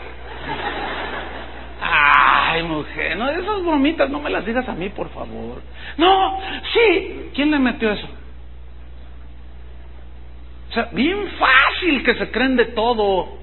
Ay, mujer, no, esas bromitas no me las digas a mí, por favor. No, sí, ¿quién le metió eso? O sea, bien fácil que se creen de todo.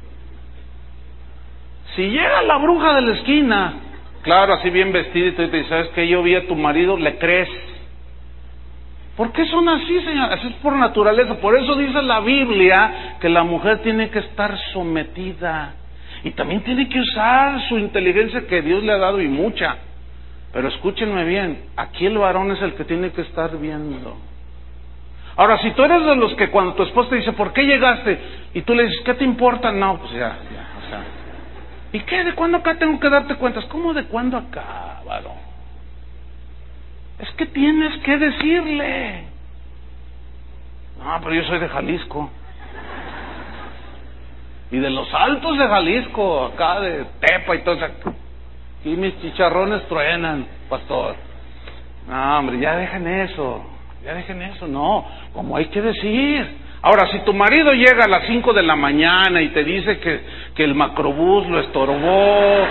Si llega la bruja de la esquina, claro, así bien vestida, y te dice, ¿sabes qué? Yo vi a tu marido, le crees. ¿Por qué son así, señor? Así es por naturaleza. Por eso dice la Biblia que la mujer tiene que estar sometida. Y también tiene que usar su inteligencia que Dios le ha dado, y mucha. Pero escúchenme bien, aquí el varón es el que tiene que estar viendo. Ahora, si tú eres de los que cuando tu esposa te dice, ¿por qué llegaste? Y tú le dices, ¿qué te importa? No, pues ya, o sea. ¿Y qué? ¿De cuándo acá tengo que darte cuentas? ¿Cómo de cuándo acá, varón? Es que tienes que decirle. No, pero yo soy de Jalisco. Y de los altos de Jalisco, acá de Tepa y todo eso. Y mis chicharrones truenan, pastor. No, hombre, ya dejen eso. No, como hay que decir. Ahora, si tu marido llega a las 5 de la mañana y te dice que el macrobús lo estorbó.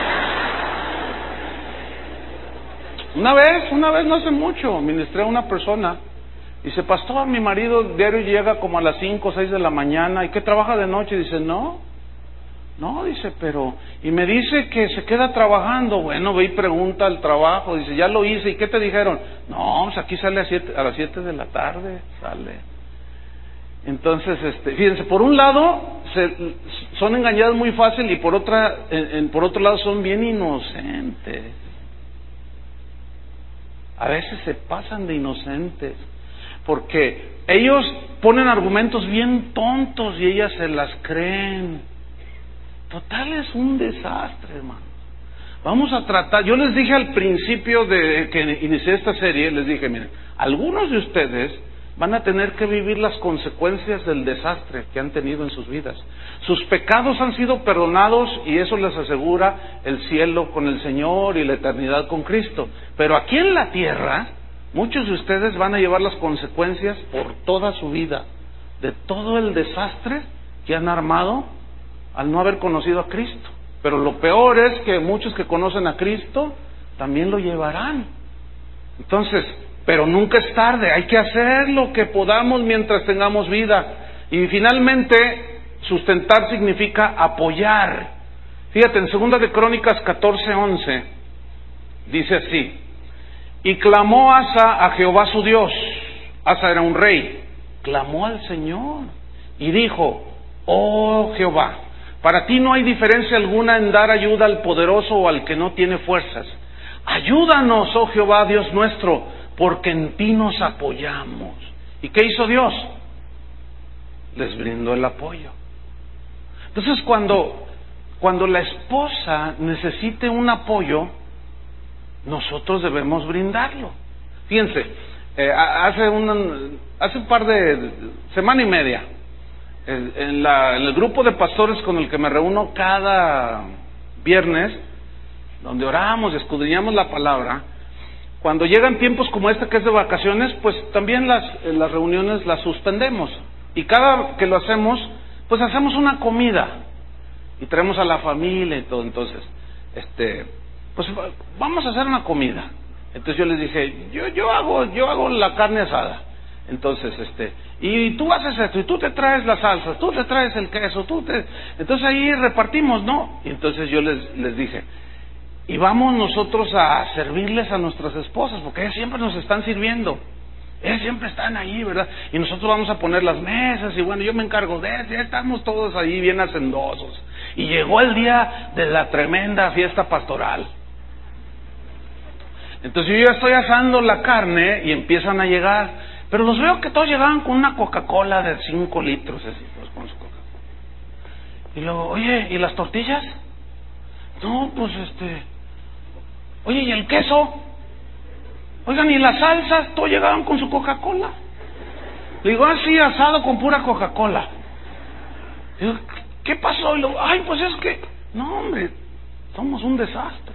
Una vez, no hace mucho, ministré a una persona. Dice, pastor, mi marido diario llega como a las 5 o 6 de la mañana. ¿Y qué trabaja de noche? Dice, no, dice, pero... Y me dice que se queda trabajando. Bueno, ve y pregunta al trabajo. Dice, ya lo hice. ¿Y qué te dijeron? No, pues aquí sale a las 7 de la tarde, sale. Entonces, fíjense, por un lado, son engañadas muy fácil y por otro lado son bien inocentes. A veces se pasan de inocentes, porque ellos ponen argumentos bien tontos y ellas se las creen. Total, es un desastre, hermano. Vamos a tratar, yo les dije al principio de que inicié esta serie, les dije, miren, algunos de ustedes van a tener que vivir las consecuencias del desastre que han tenido en sus vidas. Sus pecados han sido perdonados y eso les asegura el cielo con el Señor y la eternidad con Cristo. Pero aquí en la tierra, muchos de ustedes van a llevar las consecuencias por toda su vida, de todo el desastre que han armado al no haber conocido a Cristo. Pero lo peor es que muchos que conocen a Cristo también lo llevarán. Entonces, pero nunca es tarde, hay que hacer lo que podamos mientras tengamos vida. Y finalmente, sustentar significa apoyar. Fíjate, en 2 de Crónicas 14:11, dice así: y clamó Asa a Jehová su Dios. Asa era un rey. Clamó al Señor y dijo: oh Jehová, para ti no hay diferencia alguna en dar ayuda al poderoso o al que no tiene fuerzas. Ayúdanos, oh Jehová, Dios nuestro, porque en ti nos apoyamos. ¿Y qué hizo Dios? Les brindó el apoyo. Entonces, cuando la esposa necesite un apoyo, nosotros debemos brindarlo. Fíjense, hace un par de semana y media, en el grupo de pastores con el que me reúno cada viernes, donde oramos y escudriñamos la palabra, cuando llegan tiempos como este que es de vacaciones, pues también las reuniones las suspendemos. Y cada que lo hacemos, pues hacemos una comida y traemos a la familia y todo. Entonces, pues vamos a hacer una comida. Entonces yo les dije, yo hago la carne asada. Entonces, y tú haces esto, y tú te traes las salsas, tú te traes el queso, entonces ahí repartimos, ¿no? Y entonces yo les dije, y vamos nosotros a servirles a nuestras esposas, porque ellas siempre nos están sirviendo, ellas siempre están ahí, ¿verdad? Y nosotros vamos a poner las mesas, y bueno, yo me encargo de eso, ya estamos todos ahí bien hacendosos. Y llegó el día de la tremenda fiesta pastoral. Entonces yo ya estoy asando la carne y empiezan a llegar, pero los veo que todos llegaban con una Coca-Cola de 5 litros, así, todos con su Coca-Cola. Y luego, oye, ¿y las tortillas? No, pues oye, ¿y el queso? Oigan, ¿y las salsas? Todos llegaban con su Coca-Cola. Le digo, sí, asado con pura Coca-Cola. Digo, ¿qué pasó? Y luego, ay, pues es que, no hombre, somos un desastre.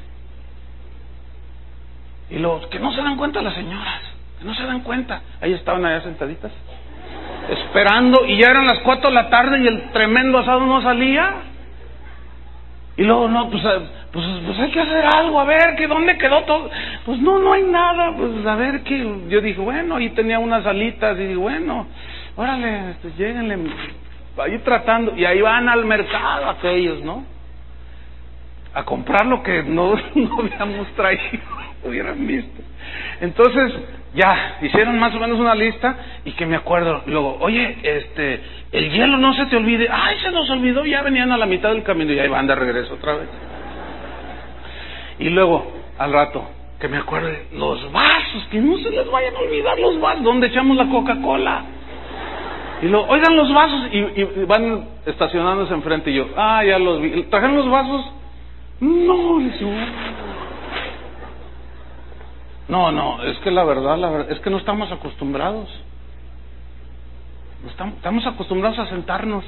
Y los que no se dan cuenta las señoras, que no se dan cuenta, ahí estaban allá sentaditas, esperando, y ya eran las 4 de la tarde y el tremendo asado no salía. Y luego, no, pues hay que hacer algo, a ver, que ¿dónde quedó todo? Pues no hay nada, pues a ver qué. Yo dije, bueno, ahí tenía unas alitas, y digo, bueno, órale, lléguenle, ahí tratando, y ahí van al mercado aquellos, ¿no? A comprar lo que no habíamos traído, hubieran visto. Entonces, ya, hicieron más o menos una lista, y que me acuerdo, luego, oye, el hielo no se te olvide. Ay, se nos olvidó, ya venían a la mitad del camino, y ahí van de regreso otra vez. Y luego, al rato, que me acuerde, los vasos, que no se les vayan a olvidar los vasos, donde echamos la Coca-Cola. Y luego, oigan los vasos, y van estacionándose enfrente, y yo, ya los vi. ¿Trajeron los vasos? No, les digo, no, es que la verdad, es que no estamos acostumbrados. Estamos acostumbrados a sentarnos.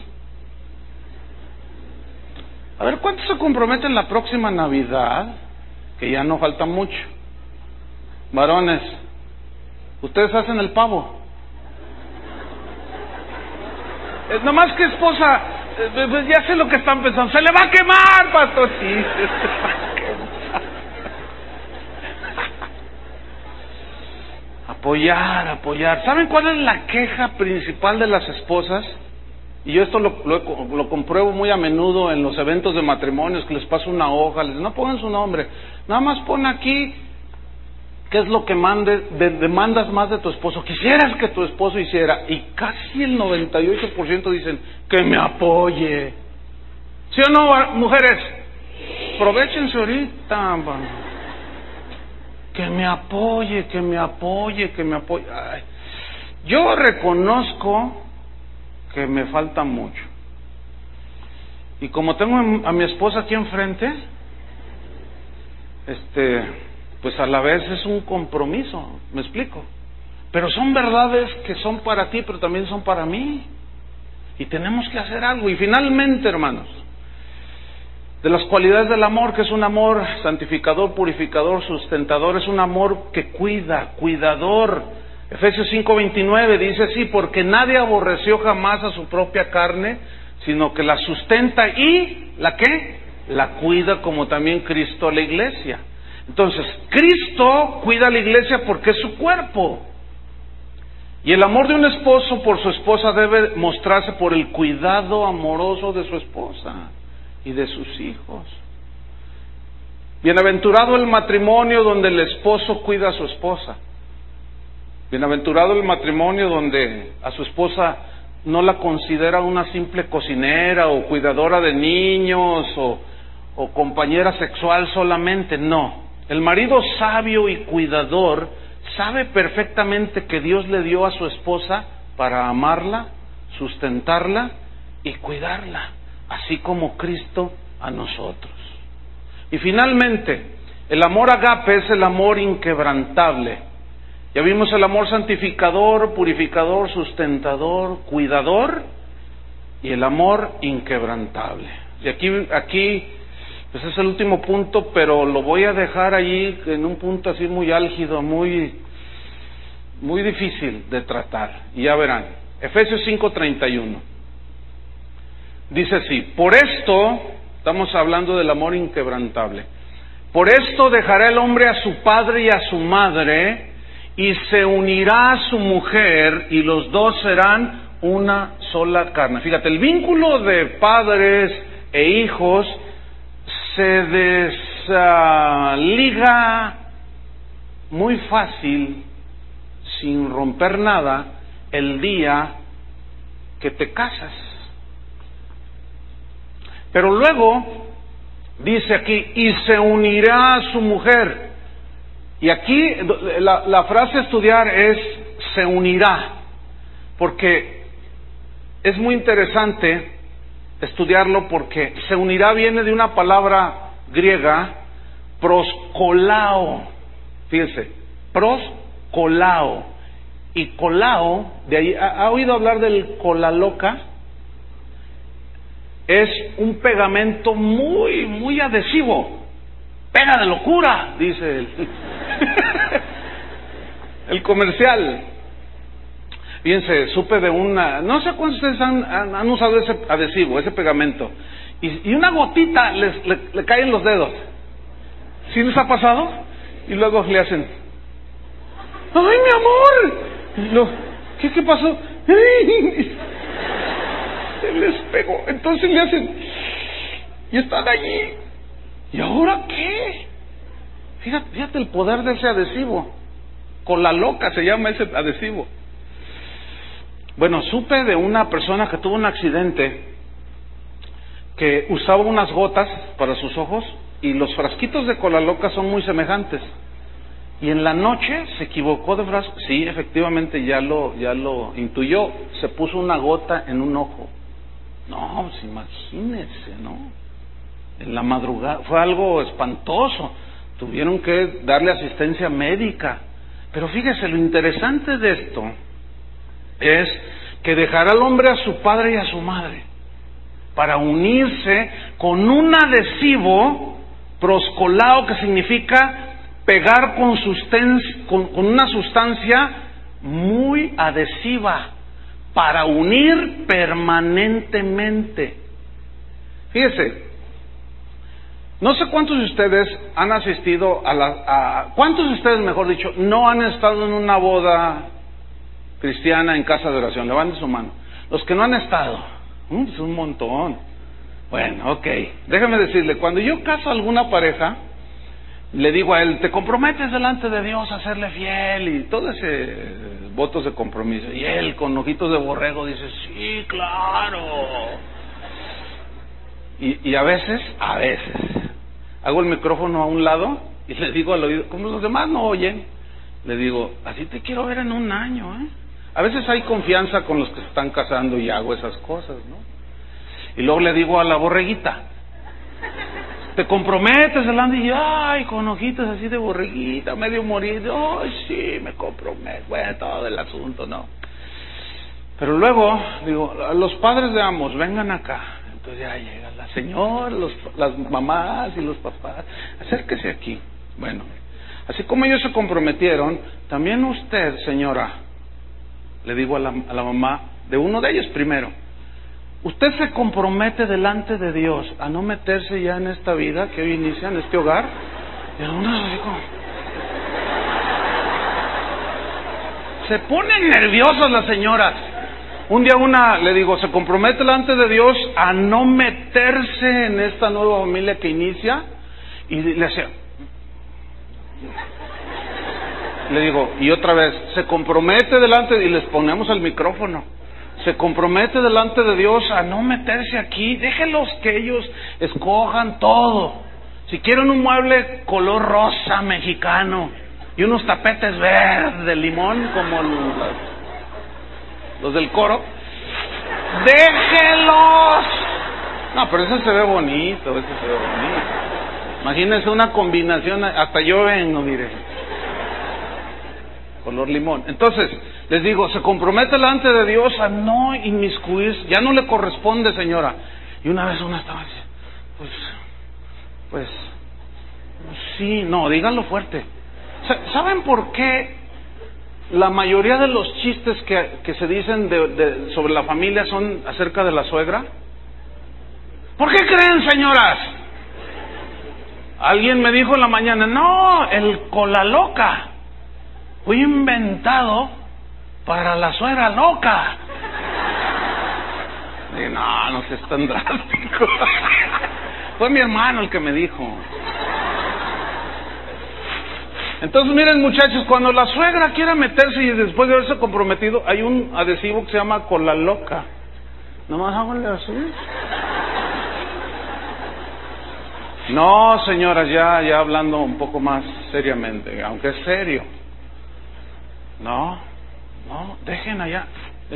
A ver, ¿cuántos se comprometen la próxima Navidad? Que ya no falta mucho. Varones, ¿ustedes hacen el pavo? Nomás que esposa, pues ya sé lo que están pensando. ¡Se le va a quemar, pastor! Sí, se va a quemar. Apoyar. ¿Saben cuál es la queja principal de las esposas? Y yo esto lo compruebo muy a menudo en los eventos de matrimonios, que les paso una hoja, les digo, no pongan su nombre, nada más pon aquí qué es lo que demandas más de tu esposo, quisieras que tu esposo hiciera, y casi el 98% dicen que me apoye. ¿Sí o no, mujeres? Aprovechense ahorita. Que me apoye, que me apoye, que me apoye. Ay, yo reconozco que me falta mucho. Y como tengo a mi esposa aquí enfrente, pues a la vez es un compromiso, ¿me explico? Pero son verdades que son para ti, pero también son para mí. Y tenemos que hacer algo. Y finalmente, hermanos, de las cualidades del amor, que es un amor santificador, purificador, sustentador, es un amor que cuida, cuidador. Efesios 5:29 dice así: porque nadie aborreció jamás a su propia carne, sino que la sustenta y, ¿la qué? La cuida, como también Cristo a la iglesia. Entonces, Cristo cuida a la iglesia porque es su cuerpo. Y el amor de un esposo por su esposa debe mostrarse por el cuidado amoroso de su esposa y de sus hijos. Bienaventurado el matrimonio donde el esposo cuida a su esposa. Bienaventurado el matrimonio donde a su esposa no la considera una simple cocinera o cuidadora de niños o compañera sexual solamente. No, el marido sabio y cuidador sabe perfectamente que Dios le dio a su esposa para amarla, sustentarla y cuidarla, así como Cristo a nosotros. Y finalmente, el amor agape es el amor inquebrantable. Ya vimos el amor santificador, purificador, sustentador, cuidador, y el amor inquebrantable. Y aquí pues es el último punto, pero lo voy a dejar allí en un punto así muy álgido, muy difícil de tratar. Y ya verán, Efesios 5:31. Dice así: por esto, estamos hablando del amor inquebrantable, por esto dejará el hombre a su padre y a su madre, y se unirá a su mujer, y los dos serán una sola carne. Fíjate, el vínculo de padres e hijos se desliga muy fácil, sin romper nada, el día que te casas. Pero luego dice aquí: y se unirá a su mujer. Y aquí la frase a estudiar es se unirá, porque es muy interesante estudiarlo, porque se unirá viene de una palabra griega, proskolao. Fíjense, proskolao. Y colao, de ahí, ¿ha oído hablar del colaloca? Es un pegamento muy, muy adhesivo. Pega de locura, dice el comercial. Fíjense, supe de una, no sé cuántos de ustedes han usado ese adhesivo, ese pegamento, y una gotita le cae en los dedos. ¿Sí les ha pasado? Y luego le hacen: ¡ay, mi amor! ¿Qué pasó? Se les pegó. Entonces le hacen, y están allí. ¿Y ahora qué? Fíjate el poder de ese adhesivo. Colaloca se llama ese adhesivo. Bueno, supe de una persona que tuvo un accidente, que usaba unas gotas para sus ojos, y los frasquitos de colaloca son muy semejantes. Y en la noche se equivocó de frasco. Sí, efectivamente, ya lo intuyó. Se puso una gota en un ojo. No, pues imagínense, ¿no? En la madrugada, fue algo espantoso. Tuvieron que darle asistencia médica. Pero fíjese, lo interesante de esto es que dejará al hombre a su padre y a su madre para unirse con un adhesivo proscolao, que significa pegar con una sustancia muy adhesiva, para unir permanentemente. Fíjese, no sé cuántos de ustedes han asistido cuántos de ustedes, mejor dicho, no han estado en una boda cristiana en casa de oración. Levanten su mano. Los que no han estado, es un montón. Bueno, ok, déjame decirle, cuando yo caso a alguna pareja, le digo a él: te comprometes delante de Dios a serle fiel, y todo ese votos de compromiso. Y él, con ojitos de borrego, dice: sí, claro. Y a veces, hago el micrófono a un lado y le digo al oído, como los demás no oyen, le digo, así te quiero ver en un año, ¿eh? A veces hay confianza con los que se están casando y hago esas cosas, ¿no? Y luego le digo a la borreguita, ¿te comprometes, Elandi? Y ay, con ojitos así de borreguita, medio morido, ay, sí, me comprometo, bueno, todo el asunto, ¿no? Pero luego, digo, los padres de ambos, vengan acá. Entonces ya llega la señora, las mamás y los papás, acérquese aquí. Bueno, así como ellos se comprometieron, también usted, señora, le digo a la mamá de uno de ellos primero, usted se compromete delante de Dios a no meterse ya en esta vida que hoy inicia, en este hogar. Y algunos así como... se ponen nerviosas las señoras. Un día una le digo, se compromete delante de Dios a no meterse en esta nueva familia que inicia, y le hacía, le digo, y otra vez, se compromete delante, y les ponemos el micrófono, se compromete delante de Dios a no meterse aquí, déjenlos que ellos escojan todo. Si quieren un mueble color rosa mexicano y unos tapetes verdes de limón como los del coro, déjenlos. No, pero ese se ve bonito, Imagínense una combinación, hasta yo vengo, mire, color limón. Entonces, les digo, se compromete delante de Dios a no inmiscuirse, ya no le corresponde, señora. Y una vez una estaba así, pues, sí, no, díganlo fuerte. ¿Saben por qué la mayoría de los chistes que se dicen sobre la familia son acerca de la suegra? ¿Por qué creen, señoras? Alguien me dijo en la mañana, no, el cola loca fue inventado para la suegra loca. Y no seas tan drástico. Fue mi hermano el que me dijo. Entonces miren, muchachos, cuando la suegra quiera meterse y después de haberse comprometido, hay un adhesivo que se llama cola loca. Nomás háganle así. No, señoras, ya hablando un poco más seriamente, aunque es serio. No, dejen allá.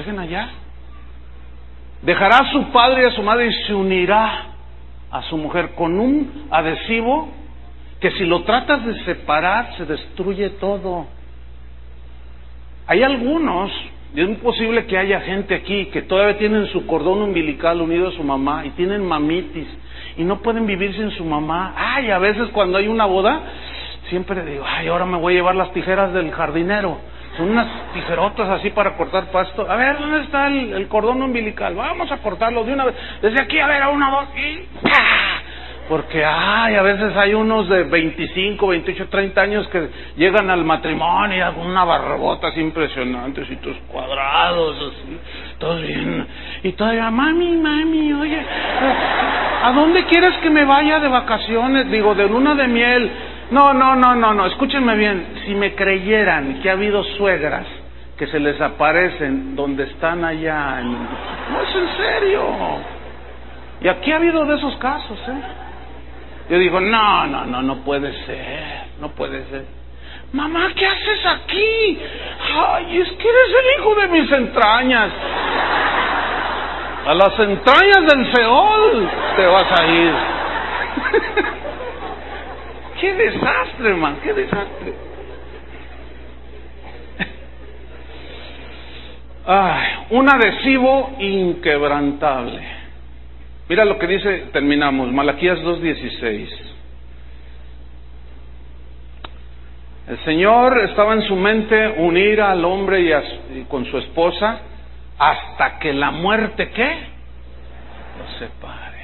Dejará a su padre y a su madre y se unirá a su mujer con un adhesivo que si lo tratas de separar se destruye todo. Hay algunos, y es muy posible que haya gente aquí que todavía tienen su cordón umbilical unido a su mamá y tienen mamitis y no pueden vivir sin su mamá. Ay, a veces cuando hay una boda, siempre digo, ay, ahora me voy a llevar las tijeras del jardinero. Son unas tijerotas así para cortar pasto. A ver, ¿dónde está el cordón umbilical? Vamos a cortarlo de una vez. Desde aquí, a ver, a una, dos, y ¡pah! Porque, a veces hay unos de 25, 28, 30 años que llegan al matrimonio con una barbota así impresionante, así todos cuadrados, así, todos bien. Y todavía, mami, oye, ¿a dónde quieres que me vaya de vacaciones? Digo, de luna de miel. No, escúchenme bien. Si me creyeran que ha habido suegras que se les aparecen donde están allá, no es en serio. Y aquí ha habido de esos casos, Yo digo, no puede ser. Mamá, ¿qué haces aquí? Ay, es que eres el hijo de mis entrañas. A las entrañas del Seol te vas a ir. ¡Qué desastre, man! ¡Qué desastre! Ay, un adhesivo inquebrantable. Mira lo que dice, terminamos, Malaquías 2:16. El Señor estaba en su mente unir al hombre y con su esposa hasta que la muerte, ¿qué? Los separe.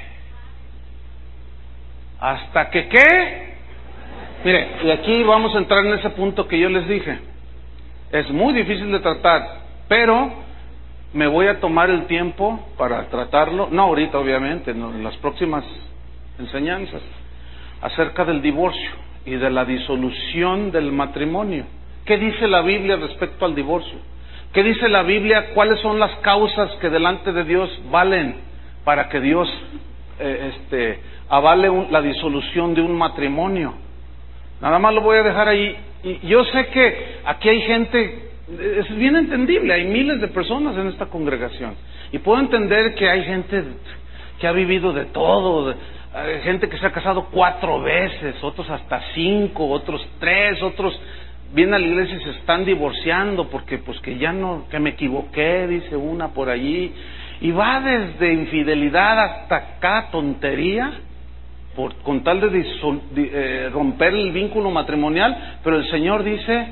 ¿Hasta que qué? Mire, y aquí vamos a entrar en ese punto que yo les dije. Es muy difícil de tratar, pero me voy a tomar el tiempo para tratarlo, no ahorita obviamente, en las próximas enseñanzas, acerca del divorcio y de la disolución del matrimonio. ¿Qué dice la Biblia respecto al divorcio? ¿Qué dice la Biblia? ¿Cuáles son las causas que delante de Dios valen para que Dios avale la disolución de un matrimonio. Nada más lo voy a dejar ahí. Y yo sé que aquí hay gente, es bien entendible, hay miles de personas en esta congregación. Y puedo entender que hay gente que ha vivido de todo, gente que se ha casado 4 veces, otros hasta 5, otros 3, otros vienen a la iglesia y se están divorciando porque pues que ya no, que me equivoqué, dice una por allí, y va desde infidelidad hasta cada tontería con tal de romper el vínculo matrimonial. Pero el Señor dice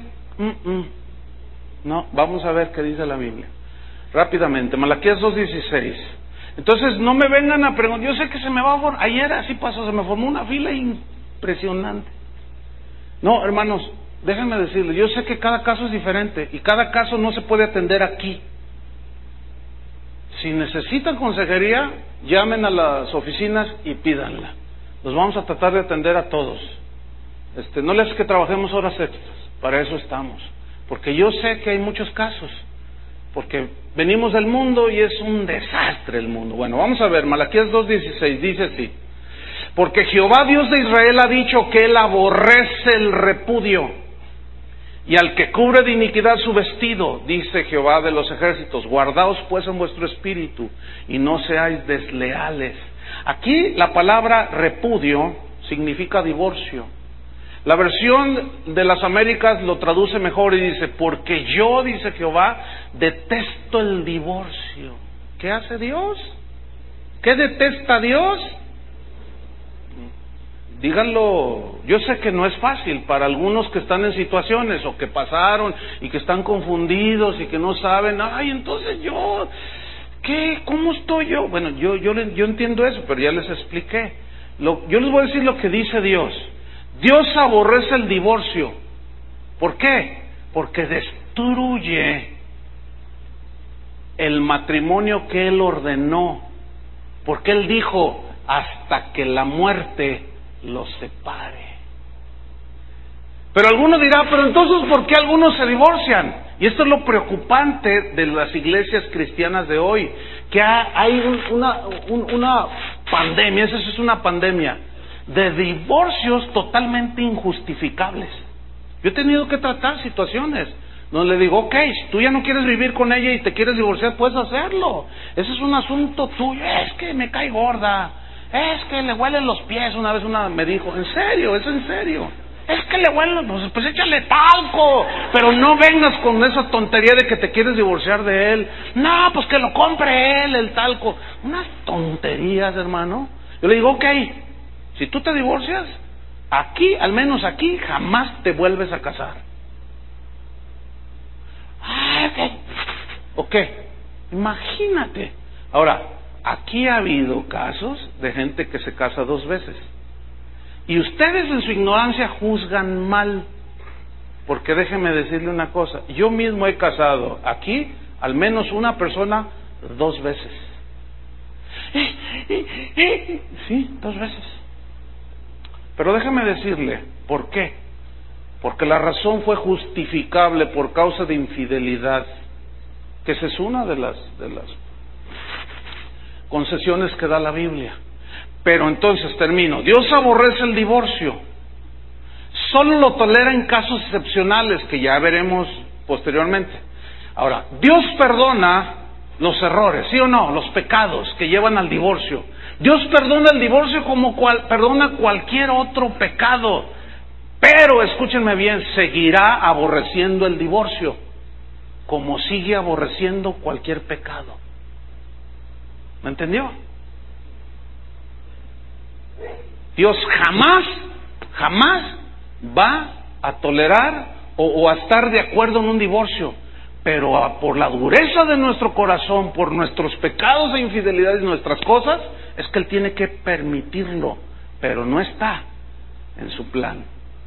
no, vamos a ver qué dice la Biblia rápidamente. Malaquías 2:16. Entonces no me vengan a preguntar, yo sé que se me va a formar, ayer así pasó, se me formó una fila impresionante. No, hermanos, déjenme decirles, yo sé que cada caso es diferente y cada caso no se puede atender aquí. Si necesitan consejería, llamen a las oficinas y pídanla. Los vamos a tratar de atender a todos. No les que trabajemos horas extras, para eso estamos. Porque yo sé que hay muchos casos, porque venimos del mundo y es un desastre el mundo. Bueno, vamos a ver, Malaquías 2:16 dice así: porque Jehová Dios de Israel ha dicho que Él aborrece el repudio, y al que cubre de iniquidad su vestido, dice Jehová de los ejércitos. Guardaos pues en vuestro espíritu, y no seáis desleales. Aquí la palabra repudio significa divorcio. La versión de las Américas lo traduce mejor y dice: porque yo, dice Jehová, detesto el divorcio. ¿Qué hace Dios? ¿Qué detesta Dios? Díganlo. Yo sé que no es fácil para algunos que están en situaciones o que pasaron y que están confundidos y que no saben. Ay, entonces yo, ¿qué? ¿Cómo estoy yo? Bueno, yo entiendo eso, pero ya les expliqué. Yo les voy a decir lo que dice Dios. Dios aborrece el divorcio. ¿Por qué? Porque destruye el matrimonio que Él ordenó. Porque Él dijo: hasta que la muerte los separe. Pero alguno dirá: pero entonces ¿por qué algunos se divorcian? Y esto es lo preocupante de las iglesias cristianas de hoy, que hay una pandemia, esa es una pandemia de divorcios totalmente injustificables. Yo he tenido que tratar situaciones donde le digo: ok, si tú ya no quieres vivir con ella y te quieres divorciar, puedes hacerlo. Ese es un asunto tuyo. Es que me cae gorda, es que le huelen los pies. Una vez una me dijo: ¿en serio? ¿Es en serio? Es que le huelen los... pues échale talco, pero no vengas con esa tontería de que te quieres divorciar de él. No, pues que lo compre él, el talco. Unas tonterías, hermano. Yo le digo: ok, si tú te divorcias, aquí, al menos aquí, jamás te vuelves a casar. Ok, imagínate. Ahora, aquí ha habido casos de gente que se casa 2 veces. Y ustedes en su ignorancia juzgan mal. Porque déjenme decirle una cosa. Yo mismo he casado aquí al menos una persona 2 veces. Sí, 2 veces. Pero déjeme decirle, ¿por qué? Porque la razón fue justificable por causa de infidelidad, que esa es una de las concesiones que da la Biblia. Pero entonces termino. Dios aborrece el divorcio. Solo lo tolera en casos excepcionales, que ya veremos posteriormente. Ahora, Dios perdona los errores, ¿sí o no? Los pecados que llevan al divorcio. Dios perdona el divorcio como perdona cualquier otro pecado. Pero, escúchenme bien, seguirá aborreciendo el divorcio, como sigue aborreciendo cualquier pecado. ¿Me entendió? Dios jamás va a tolerar o a estar de acuerdo en un divorcio. Pero por la dureza de nuestro corazón, por nuestros pecados e infidelidades y nuestras cosas, es que Él tiene que permitirlo. Pero no está en su plan.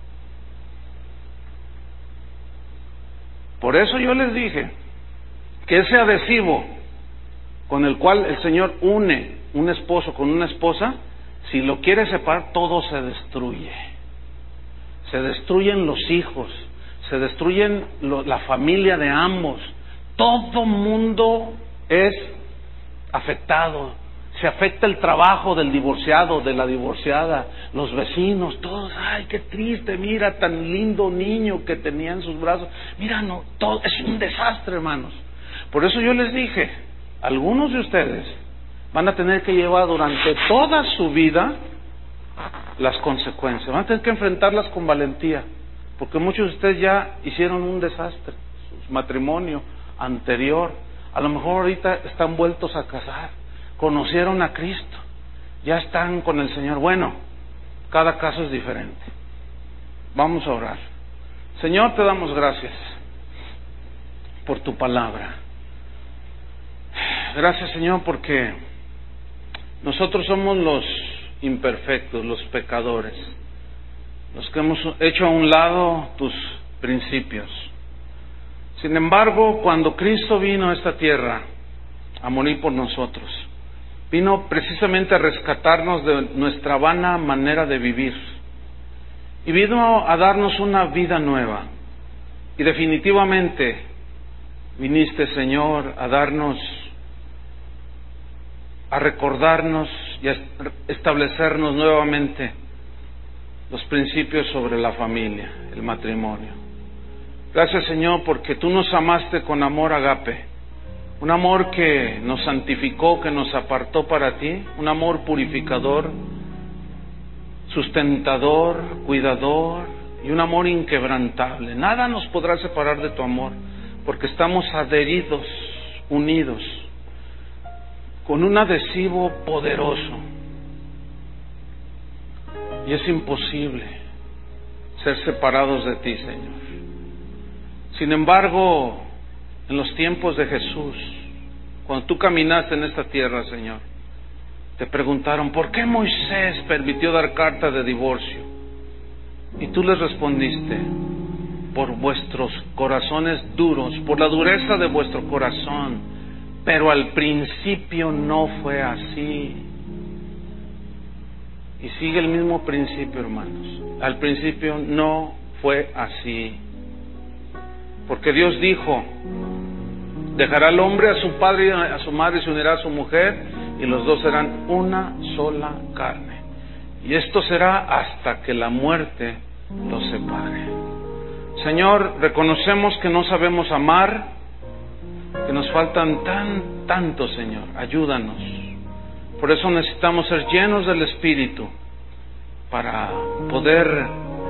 Por eso yo les dije que ese adhesivo con el cual el Señor une un esposo con una esposa, si lo quiere separar, todo se destruye. Se destruyen los hijos, se destruyen la familia de ambos. Todo mundo es afectado. Se afecta el trabajo del divorciado, de la divorciada, los vecinos, todos, ay, qué triste, mira, tan lindo niño que tenía en sus brazos. Mira, no, todo es un desastre, hermanos. Por eso yo les dije, algunos de ustedes van a tener que llevar durante toda su vida las consecuencias, van a tener que enfrentarlas con valentía, porque muchos de ustedes ya hicieron un desastre, su matrimonio anterior, a lo mejor ahorita están vueltos a casar, conocieron a Cristo, ya están con el Señor. Bueno, cada caso es diferente. Vamos a orar. Señor, te damos gracias por tu palabra. Gracias, Señor, porque nosotros somos los imperfectos, los pecadores, los que hemos hecho a un lado tus principios. Sin embargo, cuando Cristo vino a esta tierra a morir por nosotros, vino precisamente a rescatarnos de nuestra vana manera de vivir y vino a darnos una vida nueva. Y definitivamente viniste, Señor, a darnos, a recordarnos y a establecernos nuevamente los principios sobre la familia, el matrimonio. Gracias, Señor, porque tú nos amaste con amor agape, un amor que nos santificó, que nos apartó para ti, un amor purificador, sustentador, cuidador y un amor inquebrantable. Nada nos podrá separar de tu amor, porque estamos adheridos, unidos, con un adhesivo poderoso. Y es imposible ser separados de ti, Señor. Sin embargo, en los tiempos de Jesús, cuando tú caminaste en esta tierra, Señor, te preguntaron, ¿por qué Moisés permitió dar carta de divorcio? Y tú les respondiste, por vuestros corazones duros, por la dureza de vuestro corazón, pero al principio no fue así. Y sigue el mismo principio, hermanos. Al principio no fue así. Porque Dios dijo, dejará al hombre a su padre y a su madre y se unirá a su mujer, y los dos serán una sola carne. Y esto será hasta que la muerte los separe. Señor, reconocemos que no sabemos amar, que nos faltan tanto, Señor. Ayúdanos. Por eso necesitamos ser llenos del Espíritu para poder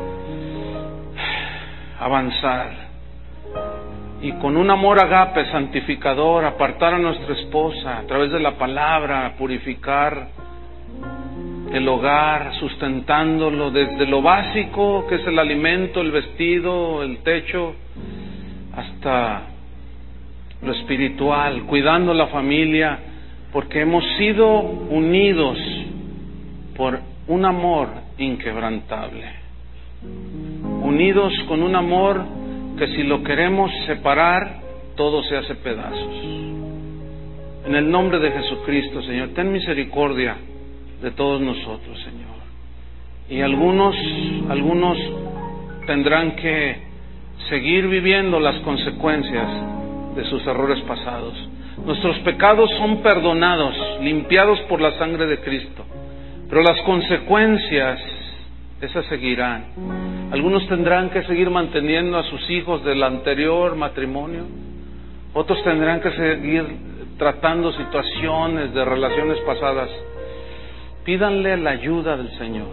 avanzar. Y con un amor agape, santificador, apartar a nuestra esposa a través de la palabra, purificar el hogar, sustentándolo desde lo básico, que es el alimento, el vestido, el techo, hasta lo espiritual, cuidando la familia, porque hemos sido unidos por un amor inquebrantable, unidos con un amor que si lo queremos separar, todo se hace pedazos. En el nombre de Jesucristo, Señor, ten misericordia de todos nosotros, Señor. Y algunos tendrán que seguir viviendo las consecuencias de sus errores pasados. Nuestros pecados son perdonados, limpiados por la sangre de Cristo, pero las consecuencias, esas seguirán. Algunos tendrán que seguir manteniendo a sus hijos del anterior matrimonio, otros tendrán que seguir tratando situaciones de relaciones pasadas. Pídanle la ayuda del Señor,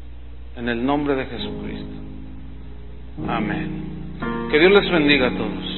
en el nombre de Jesucristo. Amén. Que Dios les bendiga a todos.